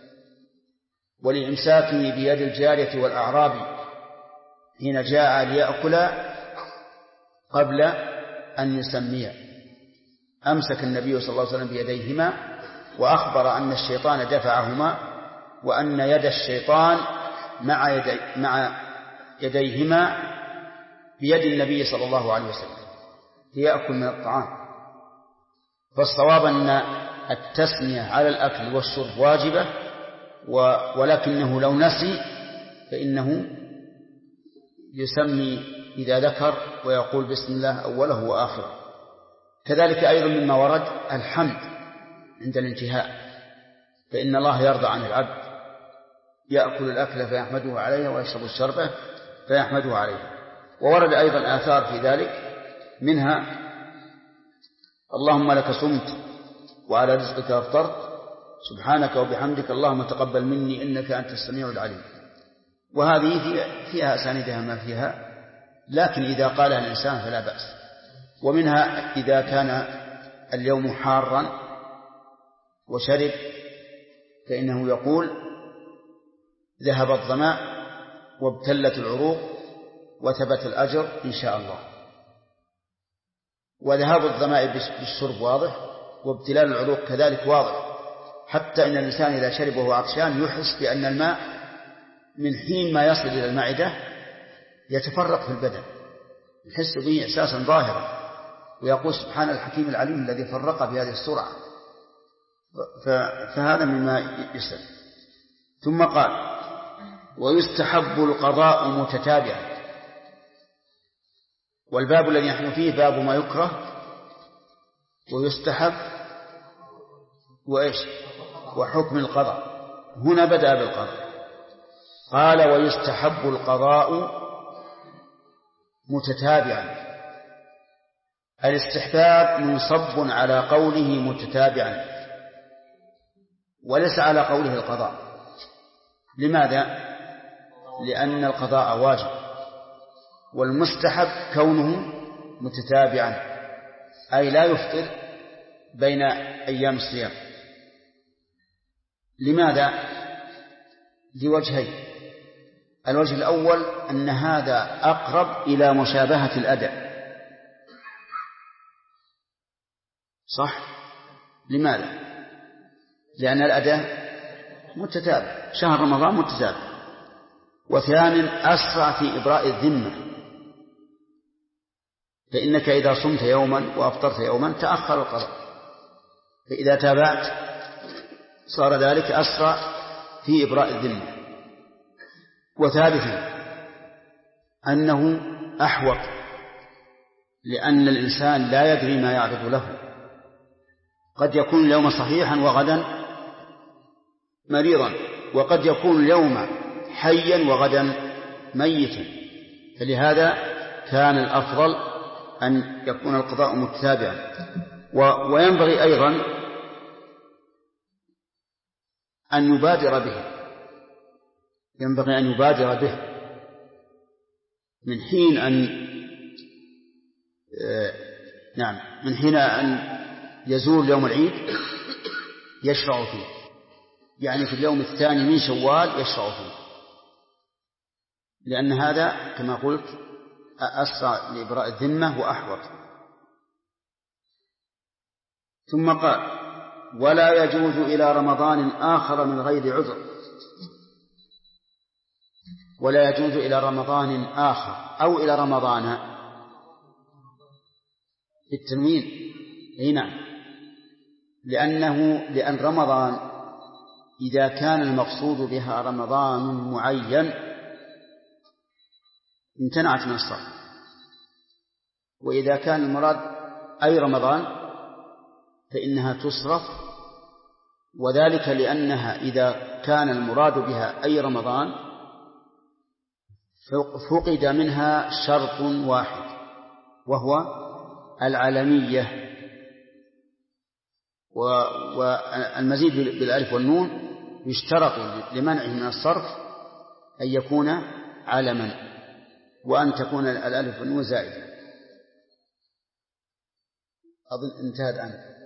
ولإمساكه بيد الجارية والأعرابي حين جاء ليأكل قبل أن يسمي، أمسك النبي صلى الله عليه وسلم بيديهما وأخبر أن الشيطان دفعهما، وأن يد الشيطان مع يديهما بيد النبي صلى الله عليه وسلم ليأكل من الطعام. فالصواب أن التسمية على الأكل والشرب واجبة، ولكنه لو نسي فإنه يسمي إذا ذكر ويقول بسم الله أوله وآخره. كذلك أيضا مما ورد الحمد عند الانتهاء، فإن الله يرضى عن العبد يأكل الأكل فيحمده عليه ويشرب الشربة فيحمده عليه. وورد أيضا آثار في ذلك، منها اللهم لك صمت وعلى رزقك أفطرت سبحانك وبحمدك اللهم تقبل مني إنك أنت السميع العليم. وهذه فيها أسانيدها ما فيها، لكن إذا قالها الإنسان فلا بأس. ومنها إذا كان اليوم حارا وشرب فإنه يقول ذهب الظماء وابتلت العروق وثبت الأجر إن شاء الله. وذهاب الظماء بالشرب واضح، وابتلال العروق كذلك واضح، حتى إن الإنسان إذا شرب وهو عطشان يحس بأن الماء من حين ما يصل إلى المعدة يتفرق في البدن، يحس به إحساسا ظاهرا، ويقول سبحان الحكيم العليم الذي فرق بهذه السرعة. فهذا مما يسأل. ثم قال ويستحب القضاء متتابعا. والباب الذي نحن فيه باب ما يكره ويستحب وإيش وحكم القضاء. هنا بدأ بالقضاء، قال ويستحب القضاء متتابعا. الاستحباب منصب على قوله متتابعا وليس على قوله القضاء. لماذا؟ لأن القضاء واجب، والمستحب كونه متتابعا أي لا يفطر بين أيام الصيام. لماذا؟ لوجهين. الوجه الأول أن هذا أقرب إلى مشابهة الأداء. صح؟ لماذا؟ لأن الأداء متتابع، شهر رمضان متتابع. وثانيا أسرع في إبراء الذمة، فإنك إذا صمت يوما وأفطرت يوما تأخر القضاء، فإذا تابعت صار ذلك أسرع في إبراء الذمة. وثالثا أنه أحوط، لأن الإنسان لا يدري ما يعرض له، قد يكون اليوم صحيحا وغدا مريضا، وقد يكون اليوم حيا وغدا ميتا. فلهذا كان الأفضل أن يكون القضاء متتابعا. وينبغي أيضا أن يبادر به، ينبغي أن يبادر به من حين أن يزول يوم العيد يشرع فيه، يعني في اليوم الثاني من شوال يشرع فيه، لأن هذا كما قلت أسرع لإبراء الذمة وأحوط. ثم قال ولا يجوز إلى رمضان آخر من غير عذر. ولا يجوز إلى رمضان آخر أو إلى رمضان بالتنوين. نعم، لأن رمضان إذا كان المقصود بها رمضان معين امتنعت من الصرف، وإذا كان المراد أي رمضان فإنها تصرف، وذلك لأنها إذا كان المراد بها أي رمضان فقد منها شرط واحد وهو العلمية، والمزيد بالألف والنون يشترط لمنعه من الصرف أن يكون علما، وأن تكون الألف والنون زائدة. أظن انتهى الآن.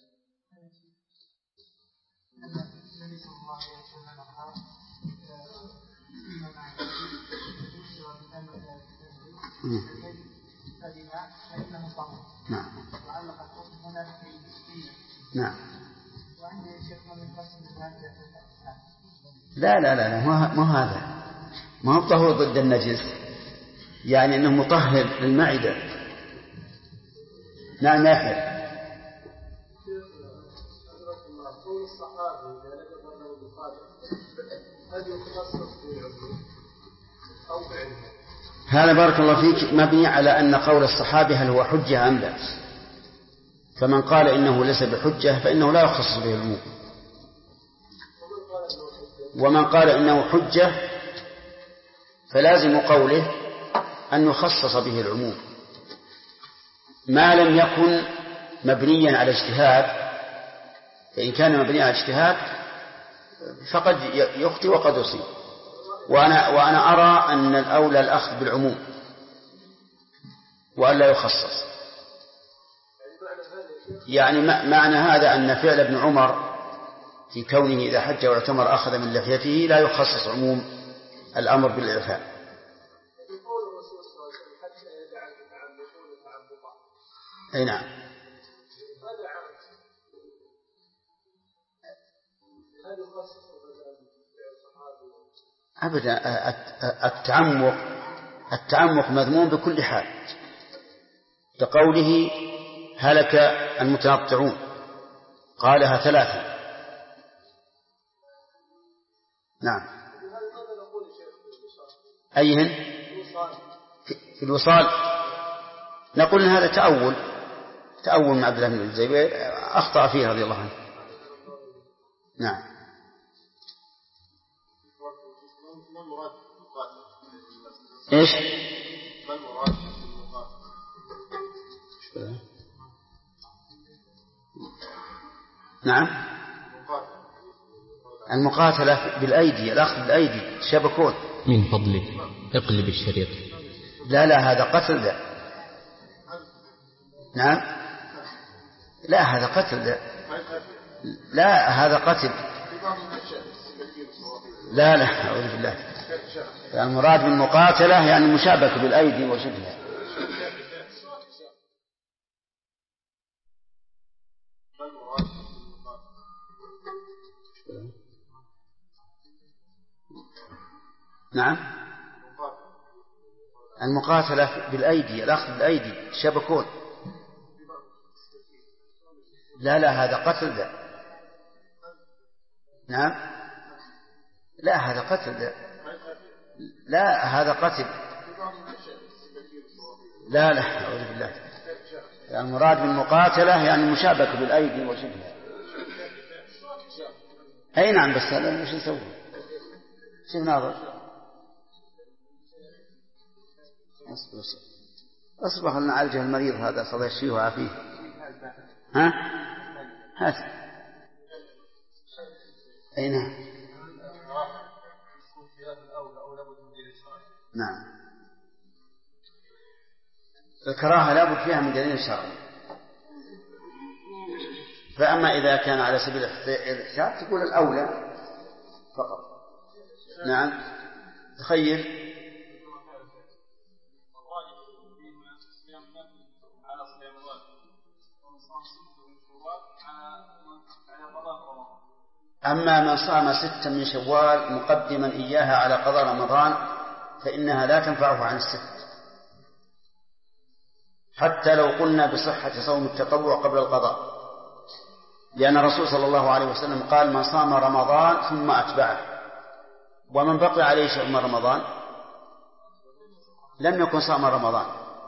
نعم. نعم. لا لا لا ما هذا، ما هو طهور ضد النجس، يعني أنه مطهر للمعدة. نعم يا أخي. هذا بارك الله فيك مبني على أن قول الصحابي هل هو حجة أم لا، فمن قال إنه ليس بحجة فإنه لا يخصص به العموم، ومن قال إنه حجة فلازم قوله أن يخصص به العموم ما لم يكن مبنيا على اجتهاد، فإن كان مبنيا على اجتهاد فقد يخطئ وقد يصيب. وأنا أرى أن الأولى الأخذ بالعموم وألا يخصص. يعني معنى هذا أن فعل ابن عمر في كونه إذا حج واعتمر أخذ من لحيته لا يخصص عموم الأمر بالإعفاء. أي نعم. أبدا، التعمق مذموم بكل حال، كقوله هلك المتنطعون قالها 3. نعم. أيهن؟ في الوصال نقول إن هذا تأول من عبد الله بن الزبير أخطأ فيه رضي الله عنه. نعم. إيش؟ نعم. المقاتلة بالأيدي، الأخذ بالأيدي، شبكون. من فضلك اقلب الشريط. لا هذا قتل. لا. نعم. لا هذا قتل. لا هذا قتل. لا أعوذ بالله. المراد بالمقاتلة يعني المشابكة بالأيدي وشبهها. نعم. المقاتلة بالأيدي، الأخذ بالأيدي، شبكون. لا هذا قتل. لا. نعم. لا هذا قتل. لا هذا قتل. لا أعوذ بالله. المراد بالمقاتلة يعني المشابكة بالأيدي وشبهها. أي نعم. بس هذا مش نسوي. شوف ناظر. أصبح نعالج المريض هذا صلى يشفيه وعافيه. ها؟ هات. أي نعم. نعم. الكراهة لا بد فيها من دليل شرعي، فأما إذا كان على سبيل الاحتياط تقول الأولى فقط. نعم. تخيل أما من صام 6 من شوال مقدما إياها على قضاء رمضان فإنها لا تنفعه عن 6، حتى لو قلنا بصحة صوم التطوع قبل القضاء، لأن الرسول صلى الله عليه وسلم قال من صام رمضان ثم أتبعه، ومن بقي عليه شيء من رمضان لم يكن صام رمضان.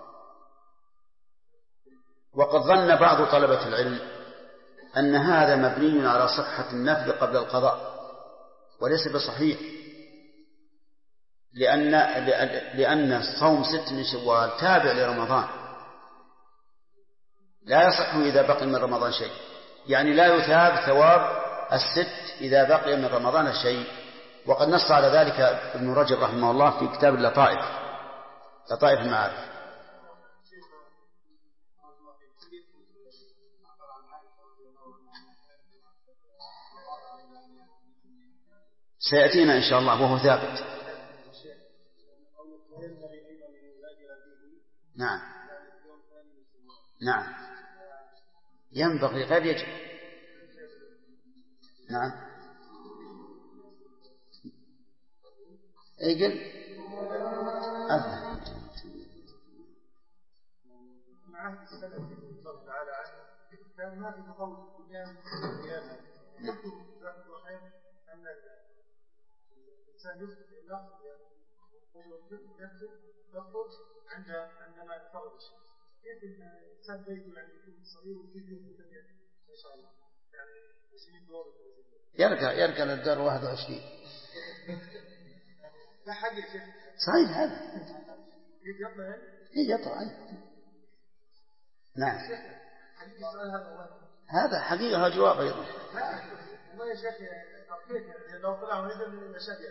وقد ظن بعض طلبة العلم أن هذا مبني على صحة النفل قبل القضاء، وليس بصحيح، لأن صوم 6 من شوال تابع لرمضان، لا يصح إذا بقي من رمضان شيء، يعني لا يثاب ثواب 6 إذا بقي من رمضان شيء. وقد نص على ذلك ابن رجب رحمه الله في كتاب لطائف المعارف. سيأتينا إن شاء الله وهو ثابت. نعم ينبغي غير يجب. نعم قل معه السلف الله تعالى عنه كان ما في تطور الدنيا قيامها يكتب رحمه الله خير أن الإنسان يكتب اللفظ يكتب عندما يتفرج الشيء. كيف الإنسان بيته يعني يكون صغير وفيه الدنيا ما شاء الله يعني 20 دور يركن الدار 21 لا حقيقة شيخ صحيح هذا يطلع. نعم هذا حقيقة جواب أيضا. والله يا شيخ لو طلع ونزل من المشاهد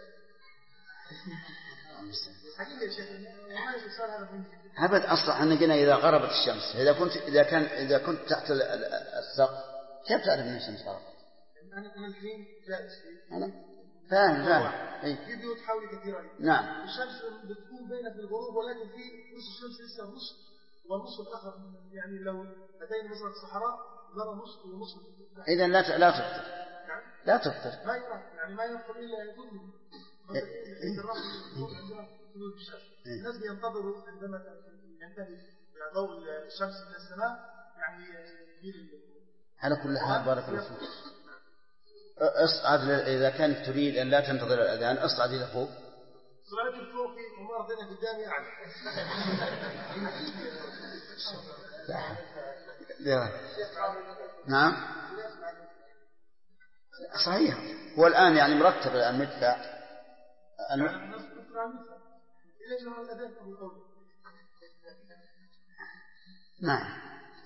حقيقة يا شيخ ما يصير هذا أبد. أصلا احنا قلنا إذا غربت الشمس، إذا كنت تحت السقف كيف تعرف أن الشمس غربت؟ أنا الحين جالس فاهم في بيوت حولي كثيرة. نعم الشمس بتكون بينها في الغروب، ولكن في نص الشمس لسه نص والنص الآخر، يعني لو أتينا مثلا الصحراء نرى نص ونص. إذا لا تفطر. نعم لا تفطر. ما يرى يعني ما يدخل إلا يظن عندما طلوع الشمس. الناس بينتظروا عندما ينتهي ضوء الشمس من السماء يعني على كل حال بارك الله فيك. اصعد إذا كانت تريد أن لا تنتظر الأذان اصعد إلى فوق. صعدت فوقي وما رضينا قدامي أعلى. نعم صحيح. هو الآن يعني مرتب الآن مدفع نعم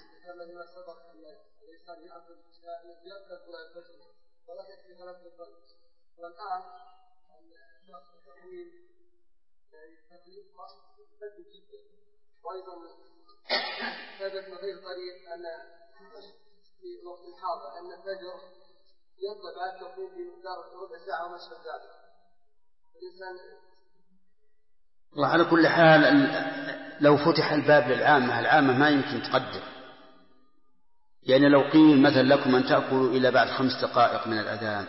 والآن التقليد مفيد جدا. وأيضا ثبت من غير قريب أن في وقت الحاضر أن الفجر يطلع بعد تقويم في مقدار ربع ساعة وما أشبه ذلك. الإنسان الله على كل حال لو فتح الباب للعامة، العامة ما يمكن تقدر. يعني لو قيل مثلا لكم أن تأكلوا إلى بعد 5 دقائق من الأذان،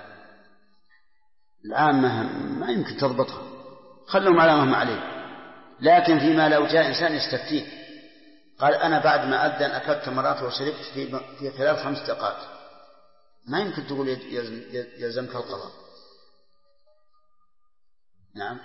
العامة ما يمكن تضبطها، خلهم على ما هم عليه. لكن فيما لو جاء إنسان يستفتيه قال أنا بعد ما أذن أكلت تمرات وشربت في خلال 5 دقائق، ما يمكن تقول يلزمك القضاء. نعم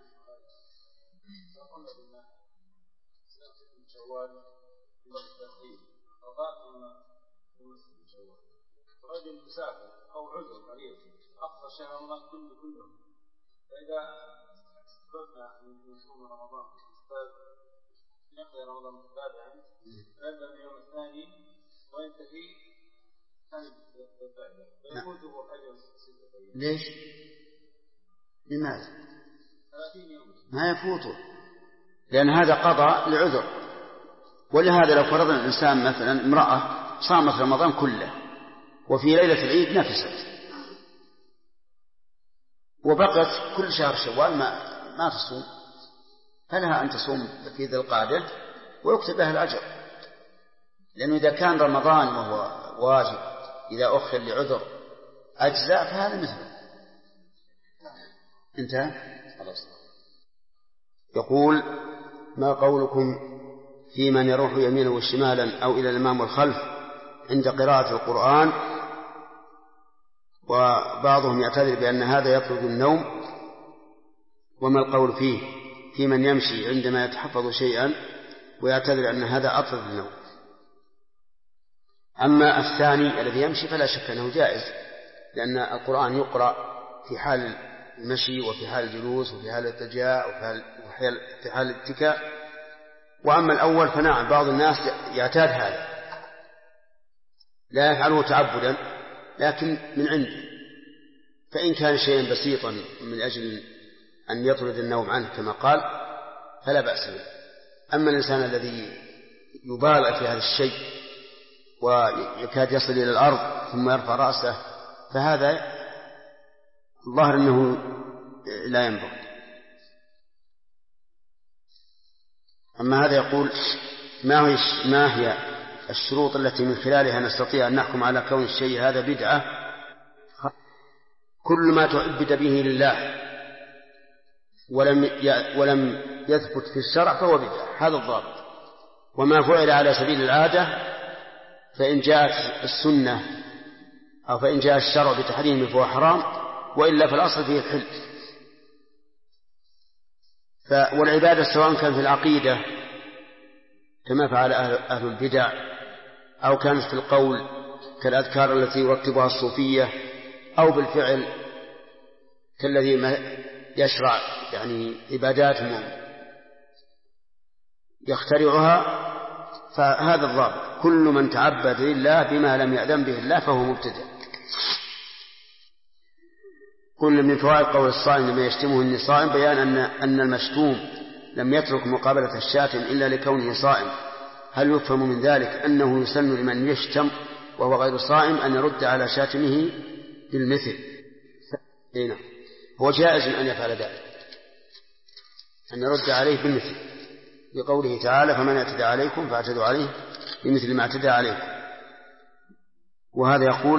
رجل مسافر أو عذر مريض أقصى شهر رمضان كله، فإذا استقبلنا من يصوم رمضان يقضي رمضان متابعا فيبدأ من اليوم الثاني وينتهي ثاني بالفائدة فيفوته أجر 6 أيام. ليش؟ لماذا؟ 30 يوم ما يفوته، لأن هذا قضاء لعذر. ولهذا لو فرضنا الإنسان مثلا امرأة صامت رمضان كله وفي ليلة العيد نفست وبقت كل شهر شوال ما تصوم، فلها أن تصوم في ذي القعدة ويكتب لها الأجر، لأنه إذا كان رمضان وهو واجب إذا أخر لعذر أجزاء فهذا مثله. انتهى خلاص. يقول ما قولكم في من يروح يمينا وشمالا أو إلى الأمام والخلف عند قراءة القرآن، وبعضهم يعتذر بأن هذا يطلب النوم، وما القول فيه في من يمشي عندما يتحفظ شيئا ويعتذر أن هذا أطلب النوم؟ أما الثاني الذي يمشي فلا شك أنه جائز، لأن القرآن يقرأ في حال المشي وفي حال الجلوس وفي حال الاتجاء وفي حال الاتكاء. وأما الأول فنعم بعض الناس يعتاد هذا، لا يفعله تعبدا لكن من عنده، فإن كان شيئا بسيطا من أجل أن يطرد النوم عنه كما قال فلا بأس به. أما الإنسان الذي يبالغ في هذا الشيء ويكاد يصل إلى الأرض ثم يرفع رأسه فهذا الظاهر أنه لا ينبغي. أما هذا يقول ما هي الشروط التي من خلالها نستطيع أن نحكم على كون الشيء هذا بدعة؟ كل ما تعبد به لله ولم يثبت في الشرع فهو بدعة، هذا الضابط. وما فعل على سبيل العادة فإن جاءت السنة أو فإن جاء الشرع بتحريمه فهو حرام، وإلا فالأصل فيه الحل. والعبادة سواء كان في العقيدة كما فعل أهل البدع أو كانت في القول كالأذكار التي يرتبها الصوفية أو بالفعل كالذي يشرع يعني عبادات يخترعها، فهذا الضابط. كل من تعبد لله بما لم يأذن به الله فهو مبتدع. كل من فوائد قول الصائم لما يشتمه النصائم بيان أن المشتوم لم يترك مقابلة الشاتم إلا لكونه صائم. هل يفهم من ذلك أنه يسن لمن يشتم وهو غير صائم أن يرد على شاتمه بالمثل؟ هنا هو جائز أن يفعل ذلك، أن يرد عليه بالمثل، بقوله تعالى فمن اعتدى عليكم فاعتدوا عليه بمثل ما اعتدى عليكم. وهذا يقول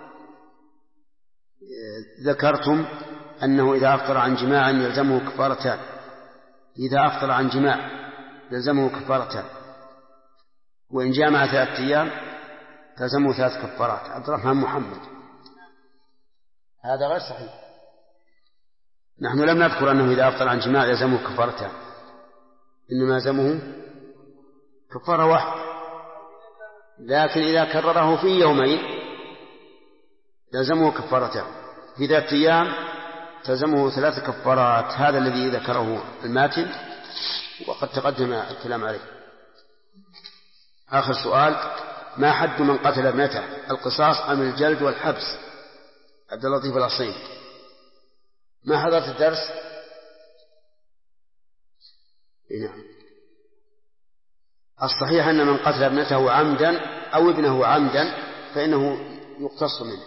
ذكرتم أنه إذا أفطر عن جماع يلزمه كفارتان. إذا أفطر عن جماع يلزمه كفارتان، وإن جامع 3 أيام تلزمه 3 كفارات. عبد الرحمن محمد، هذا غير صحيح. نحن لم نذكر أنه إذا أفطر عن جماع يلزمه كفارتان، إنما يلزمه كفارة واحدة، لكن إذا كرره في يومين يلزمه كفارتان. في 3 أيام تلزمه 3 كفارات. هذا الذي ذكره الماتن وقد تقدم الكلام عليه. آخر سؤال: ما حد من قتل ابنته؟ القصاص أم الجلد والحبس؟ عبد اللطيف العصيم. ما حضرت الدرس؟ نعم. الصحيح أن من قتل ابنته عمدا أو ابنه عمدا فإنه يقتص منه،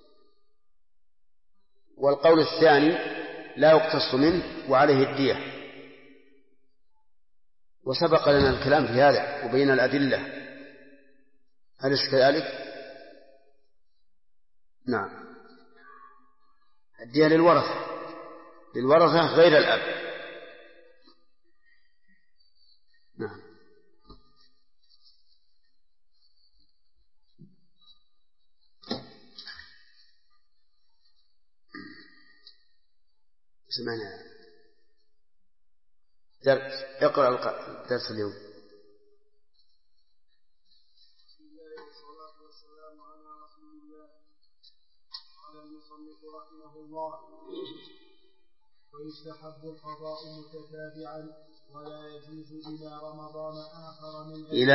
والقول الثاني لا يقتص منه وعليه الدية. وسبق لنا الكلام في هذا وبين الأدلة. أليس كذلك؟ نعم. الدية للورثة غير الأب. نعم. سمعنا اقرأ الدرس اليوم. بسم الله والصلاة والسلام على رسول الله. قال المصنف رحمه الله: ويستحب القضاء متتابعا ولا يجوز إلى رمضان آخر من غير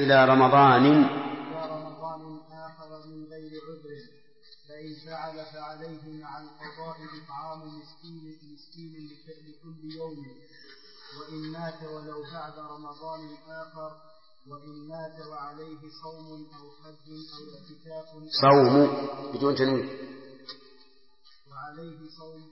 عذر، فإن فعل فعليه مع القضاء إطعام مسكين لكل يوم، وإن مات ولو بعد رمضان آخر، وإن مات وعليه صوم أو حج أو اعتكاف صوم بدون تنوين، وعليه صوم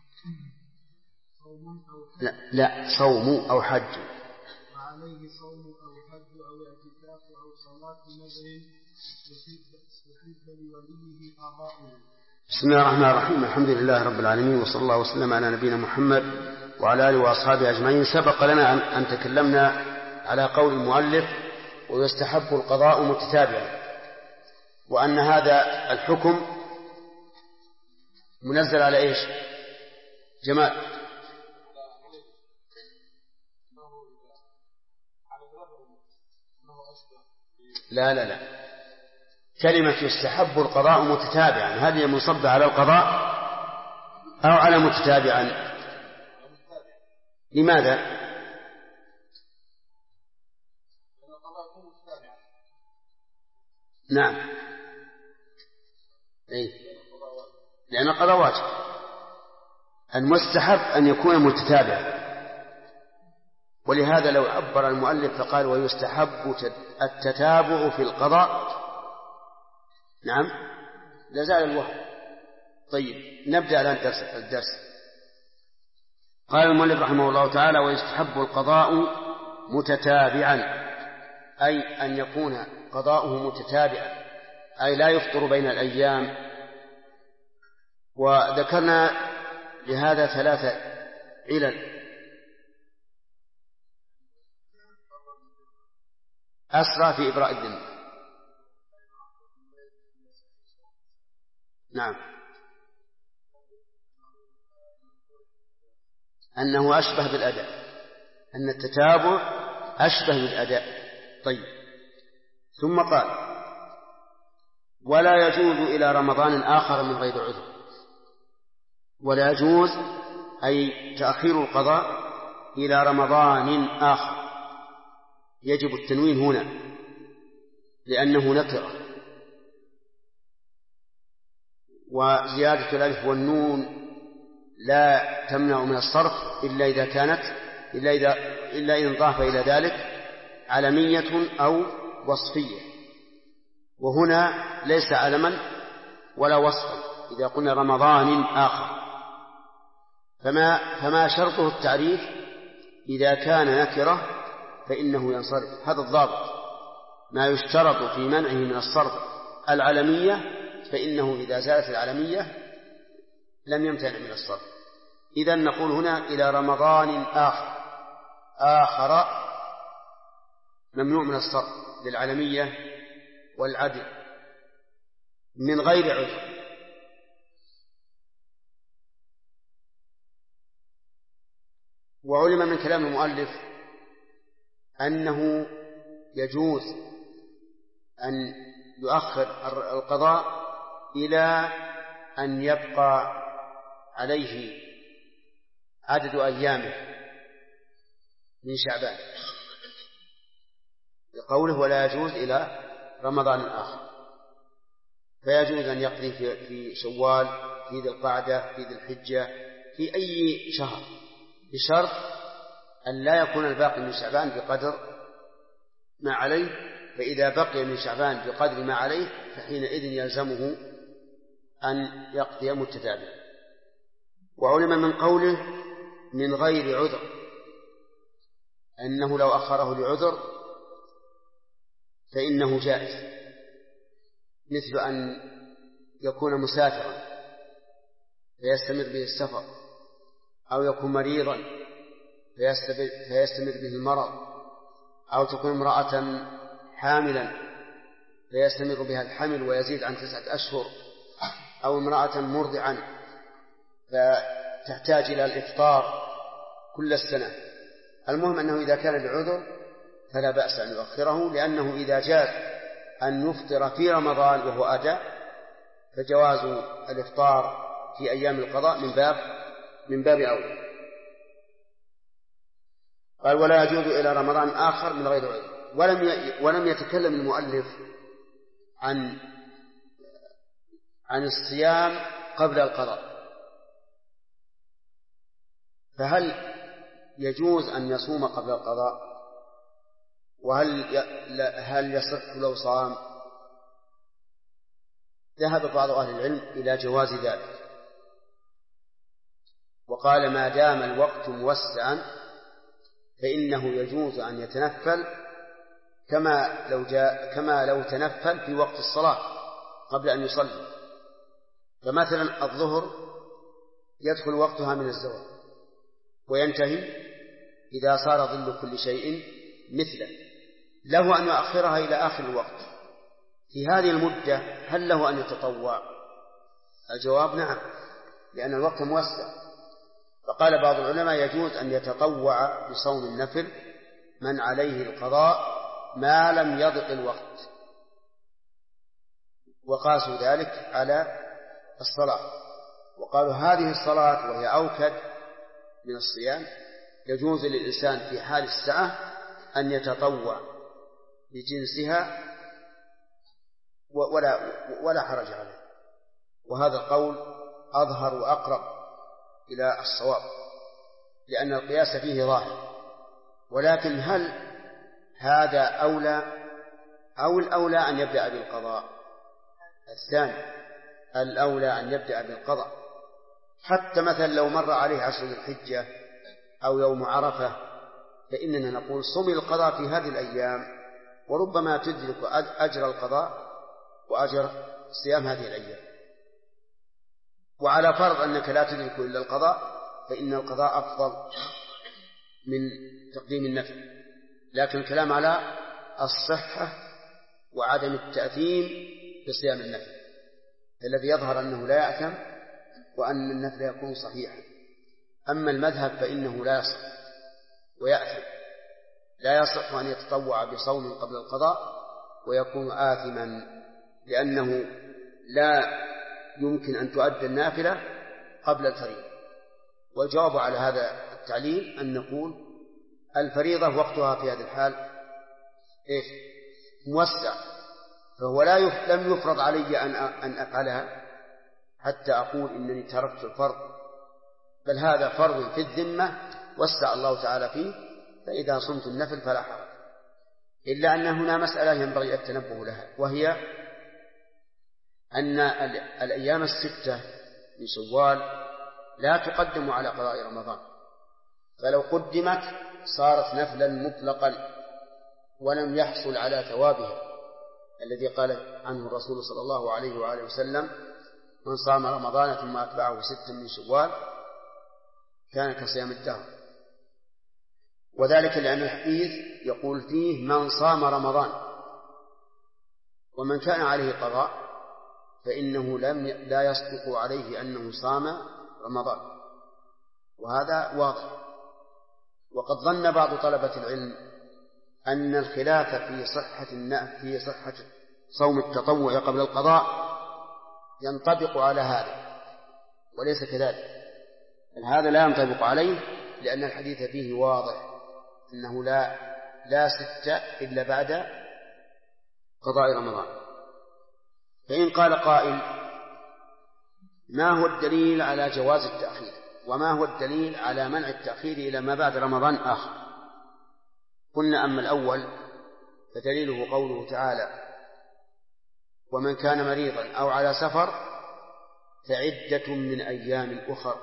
أو حج لا صوم أو حج، وعليه صوم أو حج أو اعتكاف أو صلاة نذر استحب لوليه قضاؤه. بسم الله الرحمن الرحيم. الحمد لله رب العالمين، وصلى الله وسلم على نبينا محمد وعلى آله وأصحابه أجمعين. سبق لنا أن تكلمنا على قول المؤلف: ويستحب القضاء متتابعا، وأن هذا الحكم منزل على إيش؟ جمال. لا كلمة يستحب القضاء متتابعا هذه منصبة على القضاء أو على متتابعا؟ لماذا؟ نعم، لأن القضاء واجب. المستحب أن يكون متتابعا، ولهذا لو عبر المؤلف فقال ويستحب التتابع في القضاء، نعم، لزال الوهم. طيب، نبدأ الآن الدرس. قال المؤلف رحمه الله تعالى: ويستحب القضاء متتابعا، أي أن يكون قضاؤه متتابعا، أي لا يفطر بين الأيام. وذكرنا لهذا 3 علل: أسرع في إبراء الذمة، نعم، أنه أشبه بالأداء، أن التتابع أشبه بالأداء. طيب، ثم قال: ولا يجوز إلى رمضان آخر من غير عذر. ولا يجوز أي تأخير القضاء إلى رمضان آخر، يجب التنوين هنا لأنه نكرة، وزيادة الألف والنون لا تمنع من الصرف إلا إذا انضاف إلى ذلك علمية أو وصفية، وهنا ليس علما ولا وصفا إذا قلنا رمضان آخر. فما شرطه التعريف؟ إذا كان نكرة فإنه ينصرف. هذا الضابط، ما يشترط في منعه من الصرف العلمية، فإنه إذا زالت العلمية لم يمتنع من الصرف. إذن نقول هنا إلى رمضان آخر ممنوع من الصرف للعلمية والعدل من غير عذر. وعلم من كلام المؤلف أنه يجوز أن يؤخر القضاء إلى أن يبقى عليه عدد أيامه من شعبان، لقوله ولا يجوز إلى رمضان آخر. فيجوز أن يقضي في شوال، في ذي القعدة، في ذي الحجة، في أي شهر، بشرط أن لا يكون الباقي من شعبان بقدر ما عليه. فإذا بقي من شعبان بقدر ما عليه فحينئذ يلزمه أن يقضي متتابعا. وعلم من قوله من غير عذر أنه لو أخره لعذر فإنه جائز، مثل أن يكون مسافرا فيستمر به السفر، أو يكون مريضا فيستمر به المرض، أو تكون امرأة حاملا فيستمر بها الحمل ويزيد عن 9 أشهر، أو امرأة مرضعا فتحتاج إلى الإفطار كل السنة. المهم أنه إذا كان العذر فلا بأس أن يؤخره، لأنه إذا جاز أن يفطر في رمضان وهو أداء فجواز الإفطار في أيام القضاء من باب أولى. قال ولا يجوز إلى رمضان آخر من غير عذر. ولم يتكلم المؤلف عن الصيام قبل القضاء، فهل يجوز أن يصوم قبل القضاء؟ وهل يصح لو صام؟ ذهب بعض أهل العلم إلى جواز ذلك، وقال ما دام الوقت موسعا فإنه يجوز أن يتنفل كما لو تنفل في وقت الصلاة قبل أن يصلي. فمثلا الظهر يدخل وقتها من الزوال وينتهي إذا صار ظل كل شيء مثله، له أن يؤخرها إلى آخر الوقت. في هذه المدة هل له أن يتطوع؟ الجواب نعم، لأن الوقت موسع. فقال بعض العلماء يجوز أن يتطوع بصوم النفل من عليه القضاء ما لم يضق الوقت، وقاسوا ذلك على الصلاة. وقالوا هذه الصلاة وهي أوكد من الصيام يجوز للإنسان في حال السعة أن يتطوع بجنسها ولا حرج عليه، وهذا القول أظهر وأقرب إلى الصواب لأن القياس فيه ظاهر. ولكن هل هذا أولى أو الأولى أن يبدأ بالقضاء؟ الثاني الأولى أن يبدأ بالقضاء، حتى مثلا لو مر عليه 10 ذي الحجة أو يوم عرفة فإننا نقول صم القضاء في هذه الأيام، وربما تدرك أجر القضاء وأجر صيام هذه الأيام. وعلى فرض أنك لا تدرك إلا القضاء فإن القضاء أفضل من تقديم النفل، لكن الكلام على الصحة وعدم التأثيم بصيام النفل، الذي يظهر أنه لا يأثم وأن النفل يكون صحيحا. أما المذهب فإنه لا يصح ويأثم، لا يصح أن يتطوع بصوم قبل القضاء ويكون آثما، لأنه لا يمكن أن تؤدى النافلة قبل الفريضة. والجواب على هذا التعليل أن نقول الفريضة وقتها في هذه الحال موسع، فهو لم يفرض علي أن أفعلها حتى أقول إنني تركت الفرض، بل هذا فرض في الذمة وسع الله تعالى فيه، فإذا صمت النفل فلا حرج. إلا أن هنا مسألة ينبغي التنبه لها، وهي أن الأيام 6 من شوال لا تقدم على قضاء رمضان، فلو قدمت صارت نفلا مطلقا ولم يحصل على ثوابها الذي قال عنه الرسول صلى الله عليه وآله وسلم: من صام رمضان ثم أتبعه 6 من شوال كان كصيام الدهر. وذلك لأن الحديث يقول فيه من صام رمضان، ومن كان عليه قضاء فإنه لا يصدق عليه أنه صام رمضان، وهذا واضح. وقد ظن بعض طلبة العلم أن الخلاف في صحة صوم التطوع قبل القضاء ينطبق على هذا، وليس كذلك، هذا لا ينطبق عليه، لأن الحديث فيه واضح أنه لا 6 إلا بعد قضاء رمضان. فإن قال قائل: ما هو الدليل على جواز التأخير، وما هو الدليل على منع التأخير إلى ما بعد رمضان آخر؟ قلنا: أما الأول فدليله قوله تعالى: ومن كان مريضا أو على سفر فعدة من أيام أخر،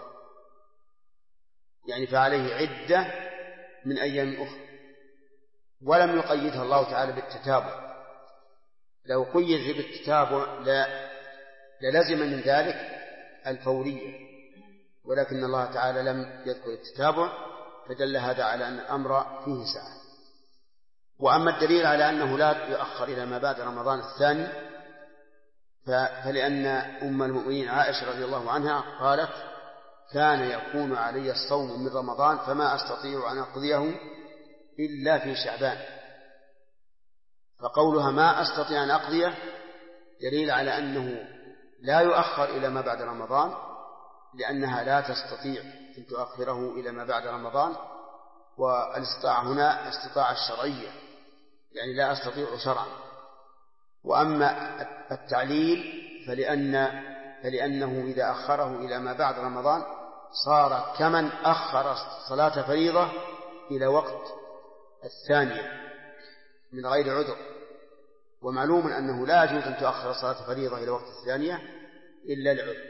يعني فعليه عدة من أيام أخر، ولم يقيدها الله تعالى بالتتابع. لو قيد بالتتابع للزم من ذلك الفورية، ولكن الله تعالى لم يذكر التتابع، فدل هذا على أن الأمر فيه سعة. وأما الدليل على أنه لا يؤخر إلى ما بعد رمضان الثاني فلأن أم المؤمنين عائشة رضي الله عنها قالت: كان يكون علي الصوم من رمضان فما أستطيع أن أقضيه إلا في شعبان. فقولها ما أستطيع أن أقضيه دليل على أنه لا يؤخر إلى ما بعد رمضان، لأنها لا تستطيع أن تؤخره إلى ما بعد رمضان. والاستطاعة هنا استطاعة الشرعية، يعني لا أستطيع شرعا. وأما التعليل فلأنه إذا أخره إلى ما بعد رمضان صار كمن أخر صلاة فريضة إلى وقت الثانية من غير عذر، ومعلوم أنه لا يجوز أن تؤخر صلاة فريضة إلى وقت الثانية إلا لعذر.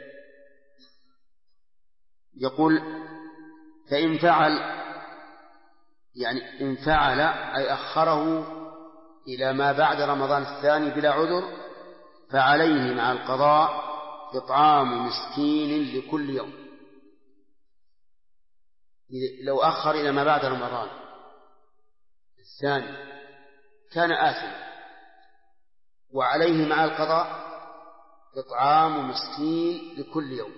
يقول: فإن فعل، يعني إن فعل أي أخره إلى ما بعد رمضان الثاني بلا عذر فعليه مع القضاء إطعام مسكين لكل يوم. لو أخر إلى ما بعد رمضان الثاني كان آثما، وعليه مع القضاء إطعام مسكين لكل يوم.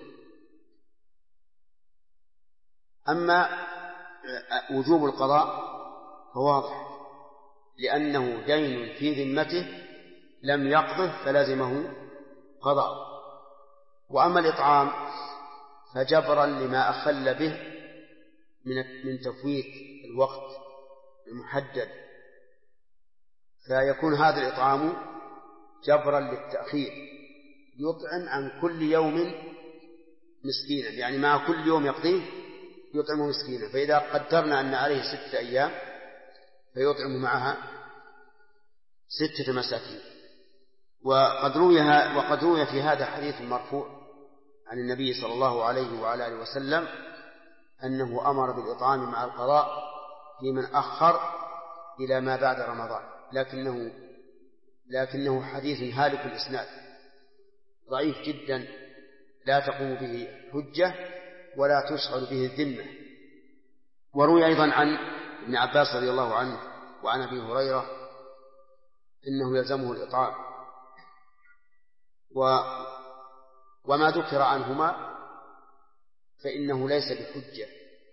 أما وجوب القضاء فواضح، لأنه دين في ذمته لم يقضه فلازمه قضاء. وأما الإطعام فجبرا لما أخل به من تفويت الوقت المحدد، فيكون هذا الإطعام جبرا للتأخير، يطعم عن كل يوم مسكينا، يعني مع كل يوم يقضيه يطعم مسكينا. فإذا قدرنا أن عليه 6 أيام فيطعم معها 6 مساكين. وقد روي في هذا حديث مرفوع عن النبي صلى الله عليه وعلى آله وسلم أنه أمر بالإطعام مع القضاء في من أخر إلى ما بعد رمضان، لكنه حديث هالك الإسناد ضعيف جدا، لا تقوم به حجة ولا تشغل به الذمة. وروي أيضا عن ابن عباس رضي الله عنه وعن أبي هريرة إنه يلزمه الإطعام، وما ذكر عنهما فإنه ليس بحجة،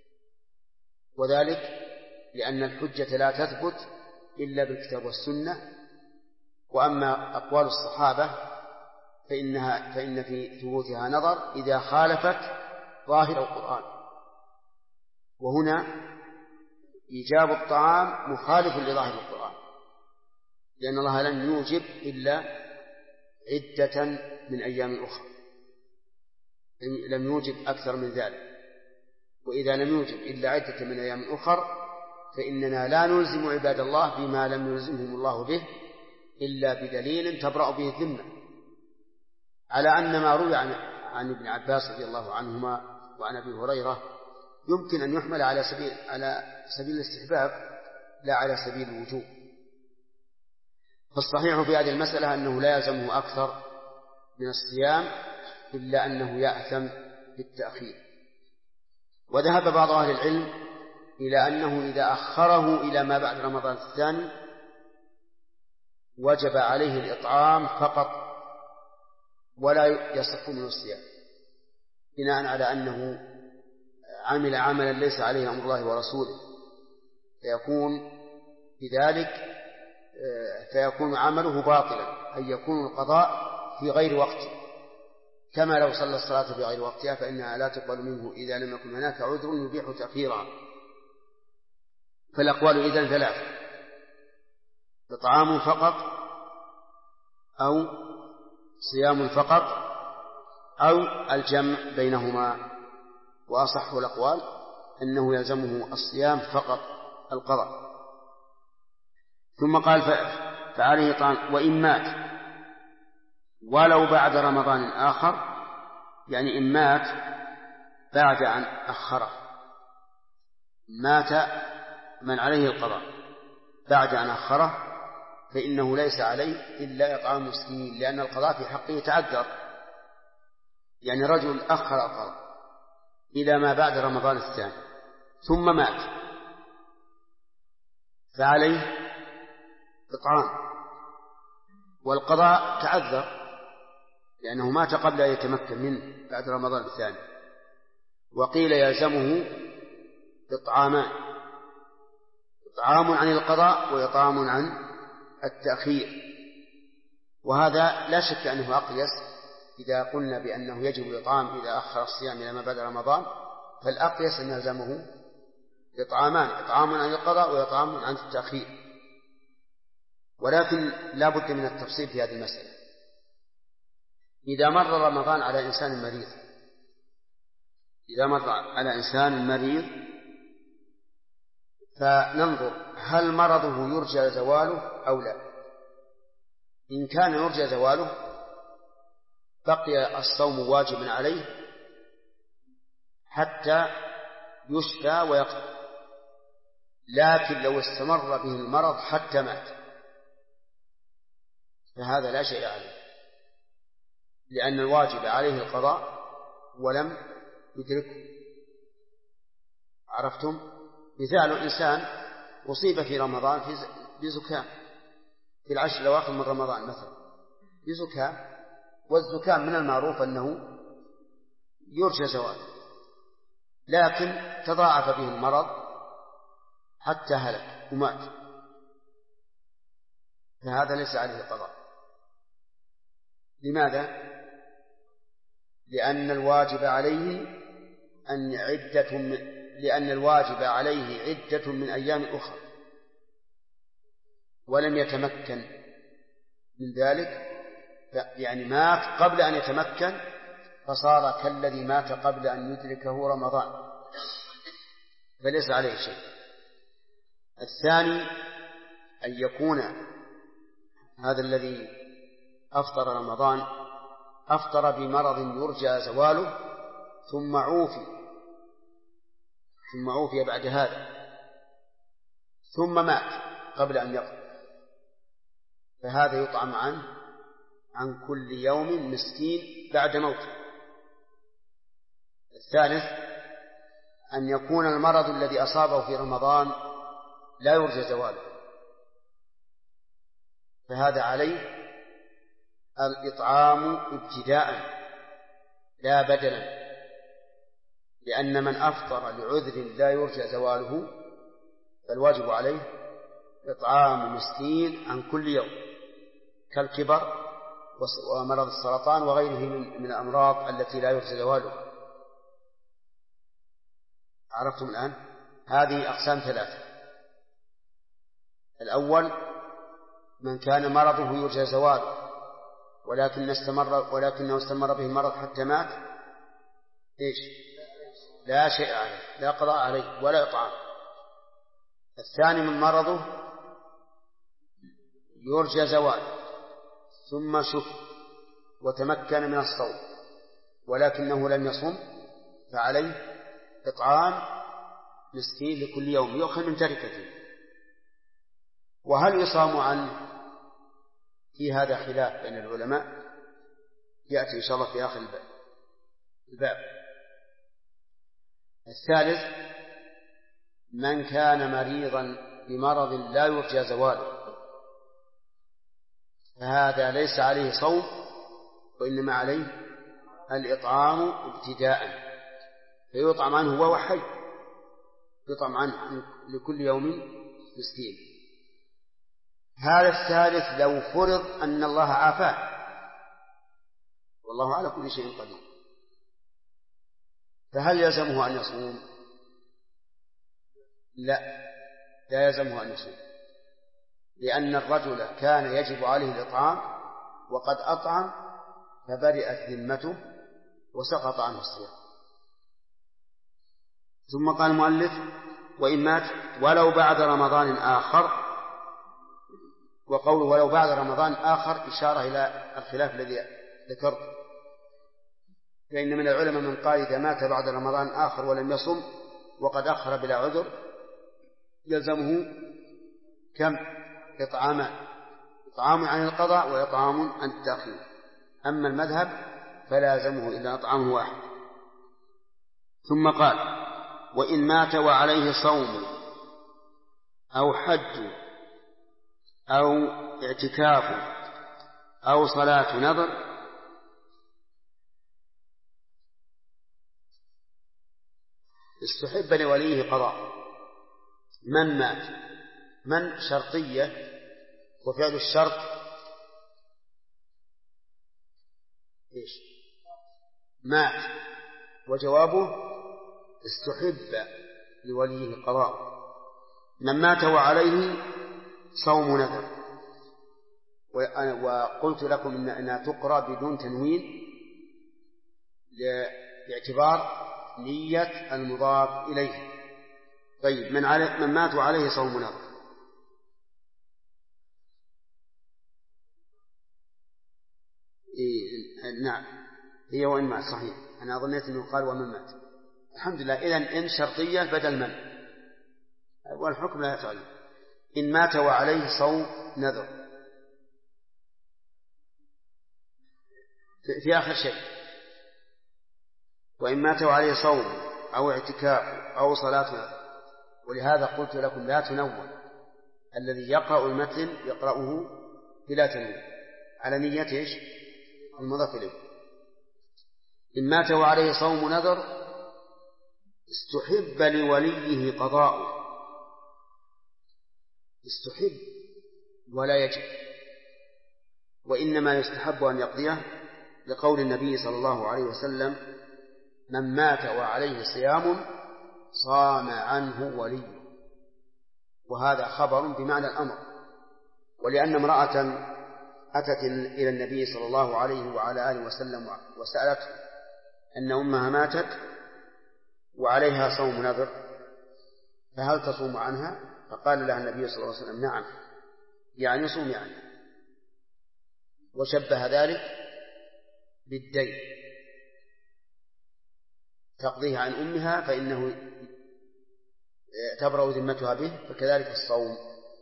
وذلك لأن الحجة لا تثبت إلا بالكتاب والسنة، وأما أقوال الصحابة فإن في ثبوتها نظر إذا خالفت ظاهر القرآن. وهنا إيجاب الطعام مخالف لظاهر القرآن، لأن الله لم يوجب إلا عدة من أيام أخرى، لم يوجب أكثر من ذلك. وإذا لم يوجب إلا عدة من أيام أخرى فإننا لا نلزم عباد الله بما لم يلزمهم الله به إلا بدليل تبرأ به الذمة، على أن ما روي عن ابن عباس رضي الله عنهما وعن أبي هريرة يمكن أن يحمل على سبيل الاستحباب لا على سبيل الوجوب. فالصحيح في هذه المسألة أنه لا يلزمه أكثر من الصيام إلا أنه يأثم بالتأخير. وذهب بعض أهل العلم إلى أنه إذا أخره إلى ما بعد رمضان الثاني وجب عليه الإطعام فقط ولا يصح منه الصيام، بناء على أنه عمل عملا ليس عليه أمر الله ورسوله، فيكون عمله باطلا، أي يكون القضاء في غير وقته، كما لو صلى الصلاة في غير وقتها فإنها لا تقبل منه إذا لم يكن هناك عذر يبيح تأخيرها. فالأقوال إذن 3: إطعام فقط، أو صيام فقط، أو الجمع بينهما. وأصح الأقوال أنه يلزمه الصيام فقط القضاء. ثم قال فعليه إطعام وإن مات ولو بعد رمضان آخر، يعني إن مات بعد أن أخره، مات من عليه القضاء بعد أن أخره فإنه ليس عليه إلا إطعام مسكين، لأن القضاء في حقه تعذر. يعني رجل أخر القضاء إلى ما بعد رمضان الثاني ثم مات فعليه إطعام، والقضاء تعذر لأنه مات قبل أن يتمكن منه بعد رمضان الثاني. وقيل يلزمه إطعامان: إطعام عن القضاء وإطعام عن التأخير. وهذا لا شك أنه أقيس إذا قلنا بأنه يجب الإطعام إذا أخر الصيام إلى ما بعد رمضان، فالأقيس أن يلزمه إطعامان: إطعام عن القضاء وإطعام عن التأخير. ولكن لا بد من التفصيل في هذه المسألة. إذا مر رمضان على إنسان مريض، فننظر هل مرضه يرجى زواله أو لا. إن كان يرجى زواله بقي الصوم واجبا عليه حتى يشفى ويقضى، لكن لو استمر به المرض حتى مات فهذا لا شيء عليه، لأن الواجب عليه القضاء ولم يدركه. عرفتم؟ مثال: إنسان أصيب في رمضان بزكام في العشر الأواخر من رمضان مثلا بزكام، والزكام من المعروف أنه يرجى زواله، لكن تضاعف به المرض حتى هلك ومات، فهذا ليس عليه قضاء. لماذا؟ لأن الواجب عليه لأن الواجب عليه عدة من أيام أخرى ولم يتمكن من ذلك، يعني مات قبل أن يتمكن فصار كالذي مات قبل أن يدركه رمضان، فليس عليه شيء. الثاني أن يكون هذا الذي أفطر رمضان أفطر بمرض يرجى زواله ثم عوفي بعد هذا ثم مات قبل أن يقضي، فهذا يطعم عن كل يوم مسكين بعد موته. الثالث أن يكون المرض الذي أصابه في رمضان لا يرجى زواله، فهذا عليه الإطعام ابتداء لا بدلا، لأن من أفطر لعذر لا يرجى زواله فالواجب عليه إطعام مسكين عن كل يوم، كالكبر ومرض السرطان وغيره من الأمراض التي لا يرجى زوالها. عرفتم الآن؟ هذه أقسام ثلاثة. الأول من كان مرضه يرجى زواله ولكنه استمر به المرض حتى مات، لا شيء عليه، لا قضاء عليه ولا إطعام. الثاني من مرضه يرجى زواله ثم شفي وتمكن من الصوم ولكنه لم يصم، فعليه إطعام مسكين لكل يوم يؤخذ من تركته. وهل يصام عنه؟ في هذا خلاف بين العلماء، يأتي إن شاء الله في آخر الباب. الثالث من كان مريضا بمرض لا يرجى زواله فهذا ليس عليه صوم وإنما عليه الإطعام ابتداء، فيطعم عنه وهو حي، يطعم عنه لكل يوم مسكين. هذا الثالث لو فرض أن الله عافاه والله على كل شيء قدير، فهل يلزمه أن يصوم؟ لا يلزمه أن يصوم، لأن الرجل كان يجب عليه الإطعام وقد أطعم فبرئت ذمته وسقط عنه الصيام. ثم قال المؤلف وإن مات ولو بعد رمضان آخر، وقوله ولو بعد رمضان آخر إشارة إلى الخلاف الذي ذكرت، فإن من العلماء من قال إذا مات بعد رمضان آخر ولم يصم وقد أخر بلا عذر يلزمه كم؟ إطعام عن القضاء وإطعام عن التأخير. أما المذهب فلا يلزمه إلا إطعام واحد. ثم قال وإن مات وعليه صوم أو حج أو اعتكاف أو صلاة نذر استحب لوليه قضاء. من مات، من شرطية وفعل الشرط مات، وجوابه استحب لوليه قضاء. من مات وعليه صوم نذر، وقلت لكم أنها تقرأ بدون تنوين لاعتبار نية المضاف إليه. طيب من مات وعليه صوم نذر نعم هي وإن مات، صحيح أنا ظنيت أنه قال ومن مات. الحمد لله، إذن إن شرطية بدل من، والحكم لا يتغير. إن مات وعليه صوم نذر في آخر شيء، وإن مات وعليه صوم أو اعتكاف أو صلاة نذر. ولهذا قلت لكم لا تنون، الذي يقرأ المتن يقرأه بلا تنوين على نية المضاف إليه. إن مات وعليه صوم نذر استحب لوليه قضاءه، استحب ولا يجب، وإنما يستحب أن يقضيه لقول النبي صلى الله عليه وسلم من مات وعليه صيام صام عنه وليه. وهذا خبر بمعنى الأمر. ولأن امرأة أتت إلى النبي صلى الله عليه وعلى آله وسلم وسألته أن أمها ماتت وعليها صوم نذر فهل تصوم عنها؟ فقال لها النبي صلى الله عليه وسلم نعم، يعني صومي عنها. وشبه ذلك بالدين، تقضيه عن أمها فإنه تبرأ ذمتها به، فكذلك الصوم.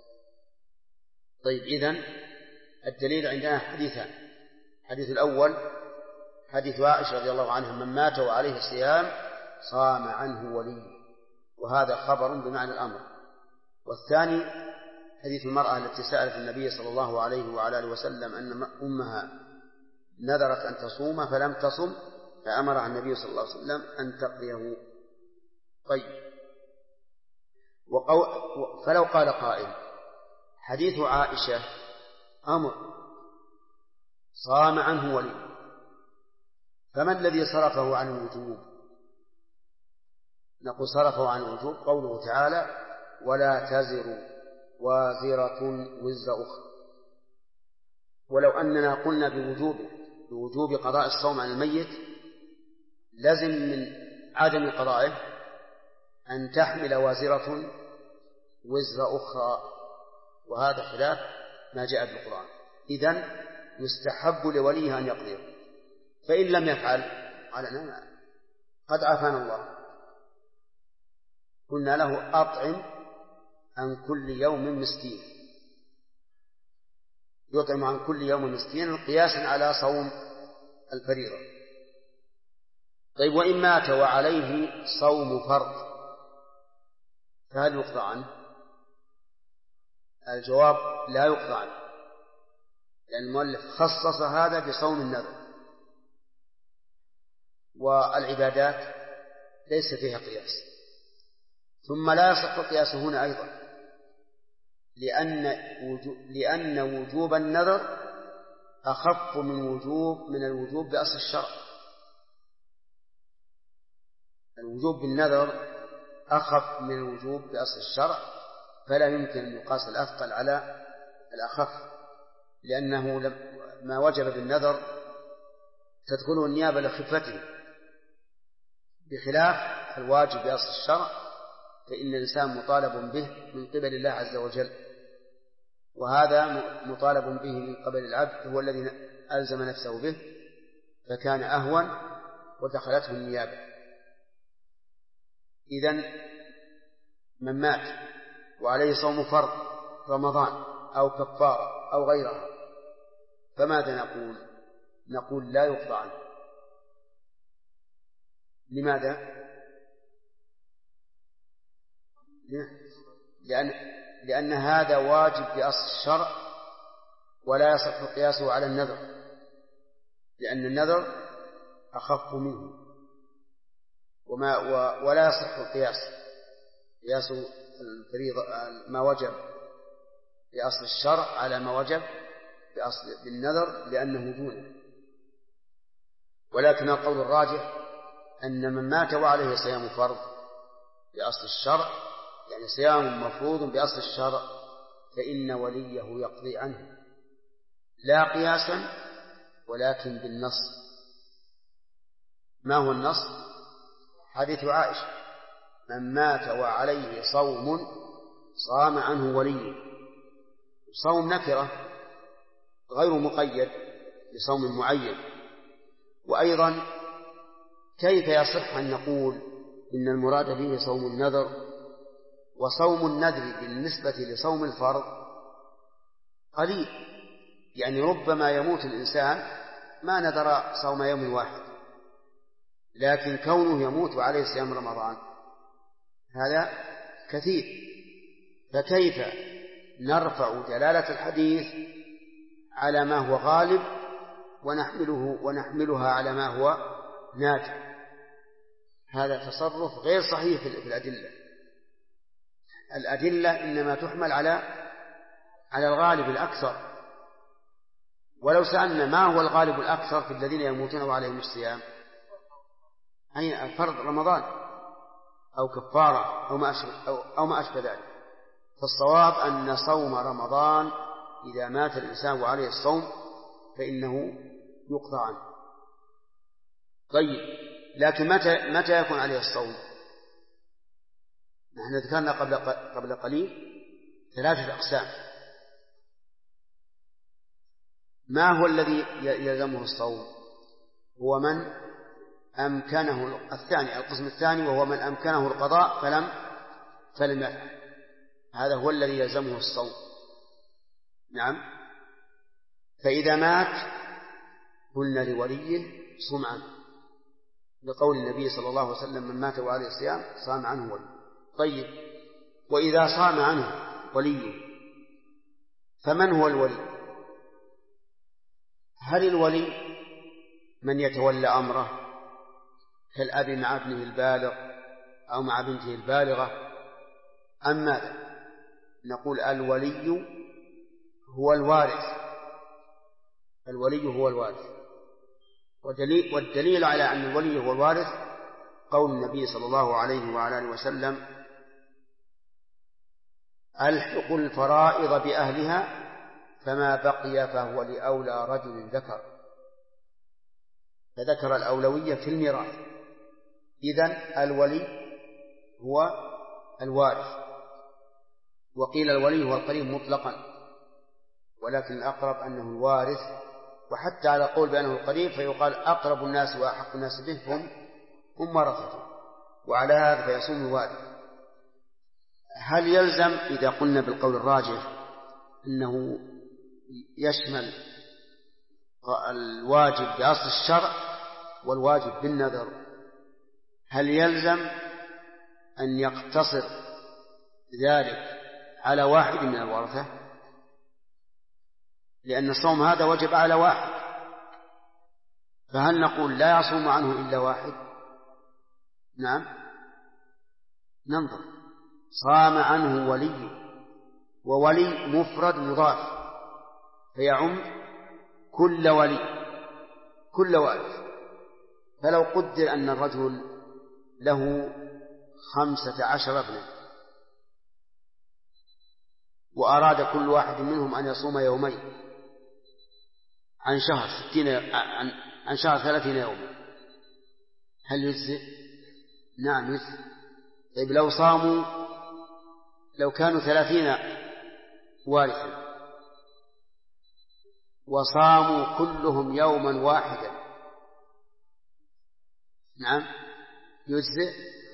طيب، إذن الدليل عندنا حديثان. الحديث الأول حديث عائشة رضي الله عنها من مات وعليه صيام صام عنه وليه، وهذا خبر بمعنى الأمر. والثاني حديث المرأة التي سألت النبي صلى الله عليه وعلى آله وسلم أن أمها نذرت أن تصوم فلم تصم فأمرها النبي صلى الله عليه وسلم أن تقضيه. طيب، فلو قال قائل حديث عائشة أمر صام عنه ولي، فما الذي صرفه عن الوجوب؟ نقول صرفه عن الوجوب قوله تعالى ولا تزر وازرة وزر أخرى. ولو أننا قلنا بوجوب قضاء الصوم عن الميت لازم من عدم قضائه أن تحمل وازرة وزر أخرى، وهذا خلاف ما جاء في القرآن. إذن يستحب لوليه أن يقضيه، فإن لم يفعل على قد عافانا الله قلنا له أطعم عن كل يوم مسكين، يطعم عن كل يوم مسكين قياسا على صوم الفريضة. طيب، وإن مات وعليه صوم فرض فهل يقضى عنه؟ الجواب لا يقضى عنه، لأن المؤلف خصص هذا بصوم النذر، والعبادات ليس فيها قياس. ثم لا يصح القياس هنا أيضا، لأن وجوب النذر أخف من الوجوب بأصل الشرع. الوجوب بالنذر أخف من الوجوب بأصل الشرع، فلا يمكن أن يقاس الأثقل على الأخف، لأنه ما وجب بالنذر تدخله النيابة لخفته، بخلاف الواجب بأصل الشرع فإن الإنسان مطالب به من قبل الله عز وجل، وهذا مطالب به من قبل العبد هو الذي ألزم نفسه به فكان أهون ودخلته النيابة. إذن من مات وعليه صوم فرض رمضان أو كفارة أو غيرها فماذا نقول؟ نقول لا يقضى عنه. لماذا؟ لأن هذا واجب بأصل الشرع ولا يصح قياسه على النذر، لأن النذر أخف منه، ولا يصح القياس قياس الفريضة ما وجب بأصل الشرع على ما وجب بالنذر لأنه دونه. ولكن القول الراجح أن من مات وعليه صيام فرض بأصل الشرع، يعني صيام مفروض بأصل الشرع، فإن وليه يقضي عنه لا قياسا ولكن بالنص. ما هو النص؟ حديث عائشة من مات وعليه صوم صام عنه وليه. صوم نكرة غير مقيد بصوم معين. وأيضا كيف يصح أن نقول إن المراد به صوم النذر، وصوم النذر بالنسبة لصوم الفرض قليل، يعني ربما يموت الإنسان ما نذر صوم يوم واحد، لكن كونه يموت وعليه صيام رمضان هذا كثير. فكيف نرفع دلالة الحديث على ما هو غالب ونحملها على ما هو نادر؟ هذا تصرف غير صحيح في الأدلة. الأدلة إنما تحمل على الغالب الأكثر. ولو سألنا ما هو الغالب الأكثر في الذين يموتون وعليهم الصيام أي فرض رمضان أو كفارة أو ما أشبه ذلك. فالصواب أن صوم رمضان إذا مات الإنسان وعليه الصوم فإنه يقضى عنه. طيب، لكن متى يكون عليه الصوم؟ نحن ذكرنا قبل قليل 3 أقسام. ما هو الذي يلزمه الصوم؟ هو من أمكنه القسم الثاني، وهو من أمكنه القضاء فلم يفعل، هذا هو الذي يلزمه الصوم. نعم. فإذا مات قلنا لوليه صم عنه، لقول النبي صلى الله عليه وسلم من مات وعليه الصيام صام عنه وليه. طيب، وإذا صام عنه وليه فمن هو الولي؟ هل الولي من يتولى أمره كالأب مع ابنه البالغ أو مع بنته البالغة، أم ماذا؟ نقول الولي هو الوارث. الولي هو الوارث، والدليل على أن الولي هو الوارث قول النبي صلى الله عليه وعلى آله وسلم ألحق الفرائض بأهلها فما بقي فهو لأولى رجل ذكر، فذكر الأولوية في الميراث. إذن الولي هو الوارث. وقيل الولي هو القريب مطلقا، ولكن الأقرب أنه الوارث، وحتى على قول بأنه القريب فيقال أقرب الناس وأحق الناس به هم ورثته، وعلى هذا فيصوم الوارث. هل يلزم إذا قلنا بالقول الراجح أنه يشمل الواجب بأصل الشرع والواجب بالنذر، هل يلزم أن يقتصر ذلك على واحد من الورثة؟ لأن الصوم هذا وجب على واحد، فهل نقول لا يصوم عنه إلا واحد؟ نعم، ننظر. صام عنه ولي، وولي مفرد مضاف فيعم كل ولي، كل وارث. فلو قدر أن الرجل له 15 ابنا وأراد كل واحد منهم أن يصوم يومين عن شهر 30 يوما، هل يجزئ؟ نعم يجزئ. طيب لو كانوا 30 وارثا وصاموا كلهم يوما واحدا، نعم يجزئ،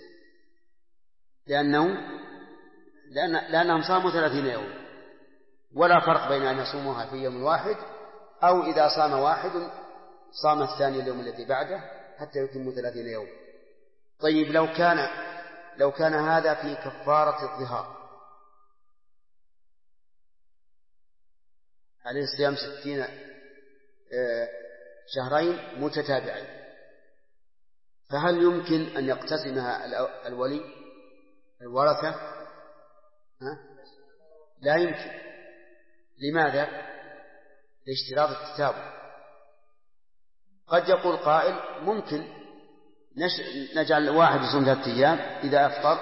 لأنهم صاموا 30 يوم، ولا فرق بين أن يصوموها في يوم واحد أو إذا صام واحد صام الثاني اليوم الذي بعده حتى يتم 30 يوم. طيب، لو كان هذا في كفارة الظهار، عليه الصيام 60 شهرين متتابعين، فهل يمكن أن يقتسمها الولي الورثة؟ لا يمكن. لماذا؟ لاشتراط التتابع. قد يقول قائل ممكن نجعل واحد يصوم 3 أيام، إذا أفطر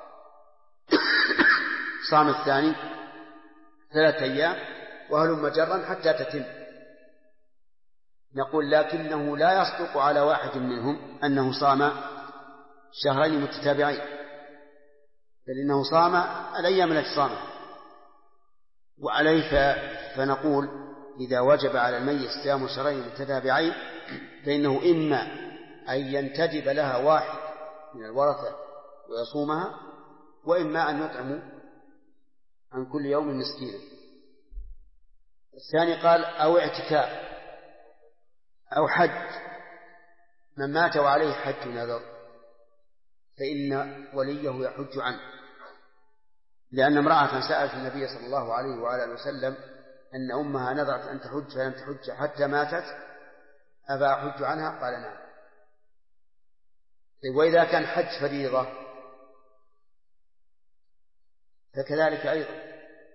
صام الثاني 3 أيام وهلم جرا حتى تتم. نقول لكنه لا يصدق على واحد منهم أنه صام شهرين متتابعين، بل إنه صام الأيام التي صامها. وعليه فنقول إذا وجب على الميت صيام شهرين متتابعين فإنه إما أن ينتدب لها واحد من الورثة ويصومها، وإما أن يطعم عن كل يوم مسكينا. الثاني قال أو اعتكاف أو حج. من مات وعليه حج نذر فإن وليه يحج عنه، لأن امرأة سألت النبي صلى الله عليه وعلى آله وسلم أن أمها نذرت أن تحج فلم تحج حتى ماتت، أفأحج عنها؟ قال نعم. وإذا كان حج فريضة فكذلك أيضا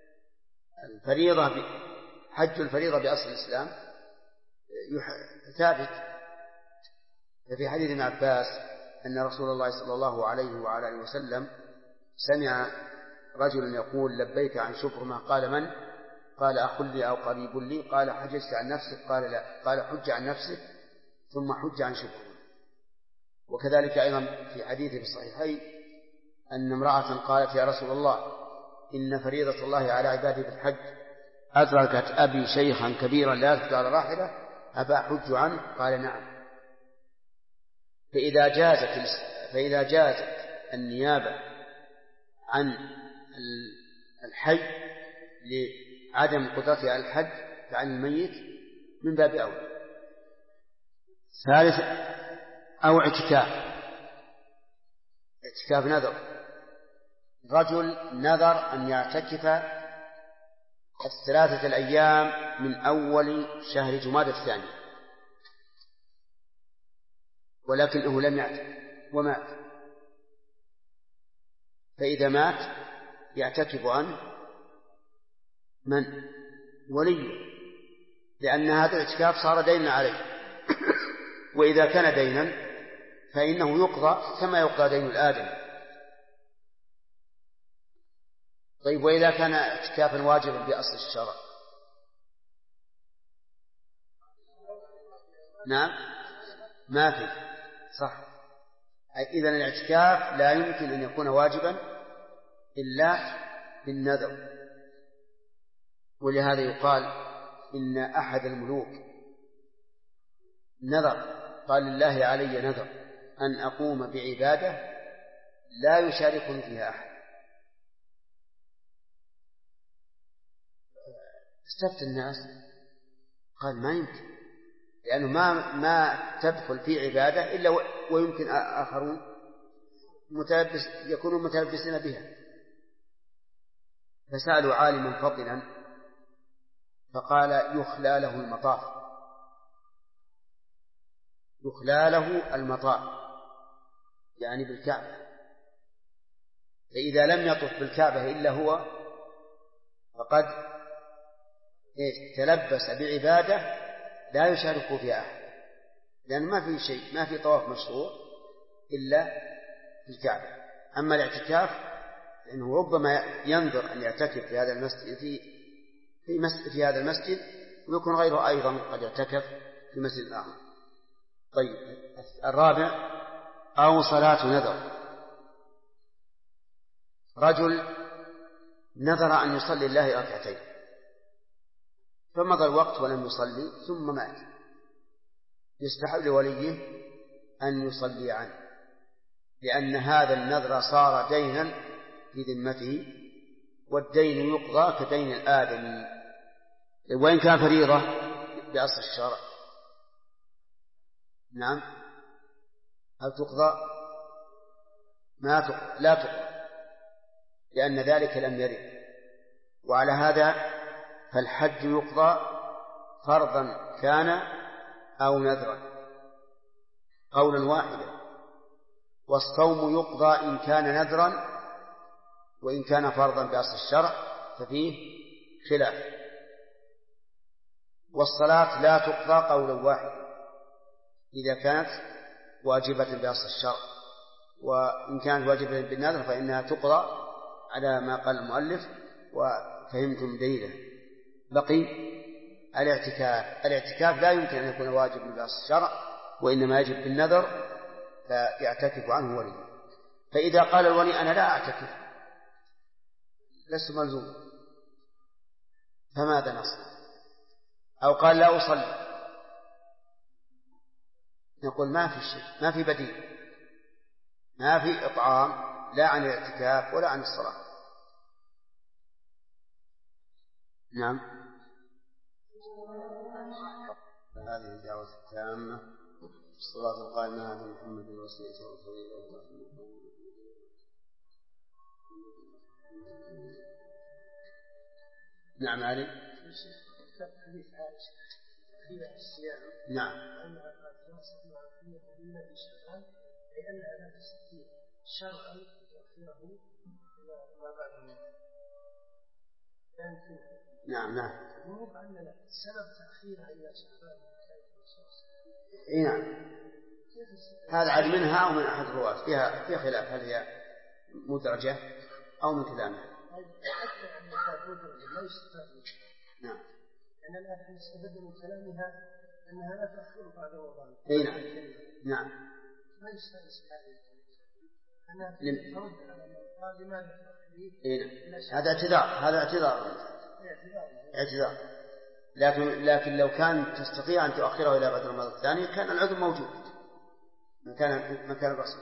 حج الفريضة بأصل الإسلام ثابت. ففي حديث ابن عباس أن رسول الله صلى الله عليه وعلى آله وسلم سمع رجل يقول لبيك عن شبرمة، قال من؟ قال أخ لي أو قريب لي، قال حججت عن نفسك؟ قال لا، قال حج عن نفسك ثم حج عن شبرمة. وكذلك أيضا في حديث في الصحيحين أن امرأة قالت يا رسول الله إن فريضة الله على عباده بالحج أدركت أبي شيخا كبيرا لا يركب على راحلة أفأحج عنه؟ قال نعم. فإذا جازت النيابة عن الحي لعدم قدرته على الحج فعن الميت من باب أولى. ثالث أو اعتكاف نذر، رجل نذر أن يعتكف 3 الأيام من أول شهر جمادى الثاني، ولكنه لم يعتكف ومات، فإذا مات يعتكف عنه من؟ وليه، لأن هذا الاعتكاف صار دينا عليه وإذا كان دينا فإنه يقضى كما يقضى دين الآدم. طيب وإذا كان اعتكافا واجبا بأصل الشرع؟ نعم ما في، صح. إذن الاعتكاف لا يمكن أن يكون واجبا إلا بالنذر، ولهذا يقال إن أحد الملوك نذر، قال لله علي نذر أن أقوم بعبادة لا يشاركني فيها أحد. استفتى الناس قال ما يمكن، لأنه ما تدخل في عبادة إلا ويمكن آخرون يكونوا متلبسين بها. فسألوا عالما فطنا فقال يخلى له المطاف، يخلى له المطاف يعني بالكعبة، فإذا لم يطف بالكعبة إلا هو فقد تلبس بعبادة لا يشارك فيها أحد، لأن ما في شيء، ما في طواف مشروع إلا في الكعبة. أما الاعتكاف فإنه ربما ينظر أن يعتكف في هذا المسجد في هذا المسجد، ويكون غيره أيضا قد يعتكف في مسجد آخر. طيب الرابع أو صلاة نذر، رجل نذر أن يصلي الله ركعتين فمضى الوقت ولم يصلي ثم مات، يستحب لوليه أن يصلي عنه، لأن هذا النذر صار دينا في ذمته، والدين يقضى كدين الآدمي وإن كان فريضة بأصل الشرع. نعم هل تقضى؟ لا تقضى، لأن ذلك لم يرد. وعلى هذا فالحج يقضى فرضا كان أو نذرا قولا واحدا، والصوم يقضى إن كان نذرا، وإن كان فرضا بأصل الشرع ففيه خلاف. والصلاة لا تقضى قولا واحدا إذا كانت واجبة بأصل الشرع، وإن كانت واجبة بالنذر فإنها تقضى على ما قال المؤلف وفهمتم دليله. بقي الاعتكاف لا يمكن أن يكون واجب بأصل الشرع، وإنما يجب بالنذر فيعتكف عنه ولي. فإذا قال الولي أنا لا أعتكف لست ملزوم فماذا نصنع؟ أو قال لا أصلي، نقول ما في شيء، ما في بديل، ما في إطعام لا عن الاعتكاف ولا عن الصلاة. نعم هذه الدعوة التامة الصلاة القائمة على محمد وسيلته وفضيلته. نعم علي. حديث عائشة في الصيام نعم أنها قد تواصلت مع النبي شرعا لأنها لا تستطيع شرعا تأخيره إلى ما بعد الموت. نعم وأن سبب تأخيرها إلى شعبان نعم هذا عاد منها أو من أحد الرواة، فيها خلاف هل هي مدرجة أو من كلامها. نعم. يعني الآن نستفيد من كلامها أنها لا تأخر بعد رمضان. أي نعم. نعم. ما يستأنس بهذه أنا تود على من قال لماذا هذا اعتذار. لكن لو كان تستطيع أن تؤخره إلى بعد رمضان الثاني كان العذر موجود مكان الرسول.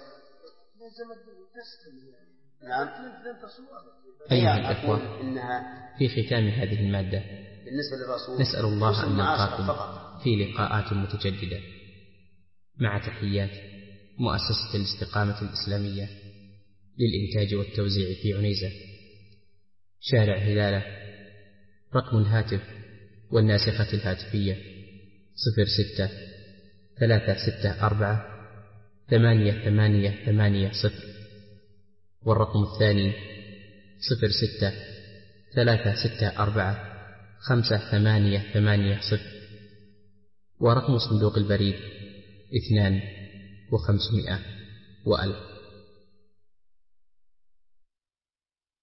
نعم. أيها الأخوة، في ختام هذه المادة بالنسبة للرسول نسأل الله أن نلقاكم في لقاءات متجددة، مع تحيات مؤسسة الاستقامة الإسلامية للإنتاج والتوزيع في عنيزة، شارع هلالة. رقم الهاتف والناسخة الهاتفية 06-364-8880، والرقم الثاني 06-364-5880، ورقم صندوق البريد 2500 و1000.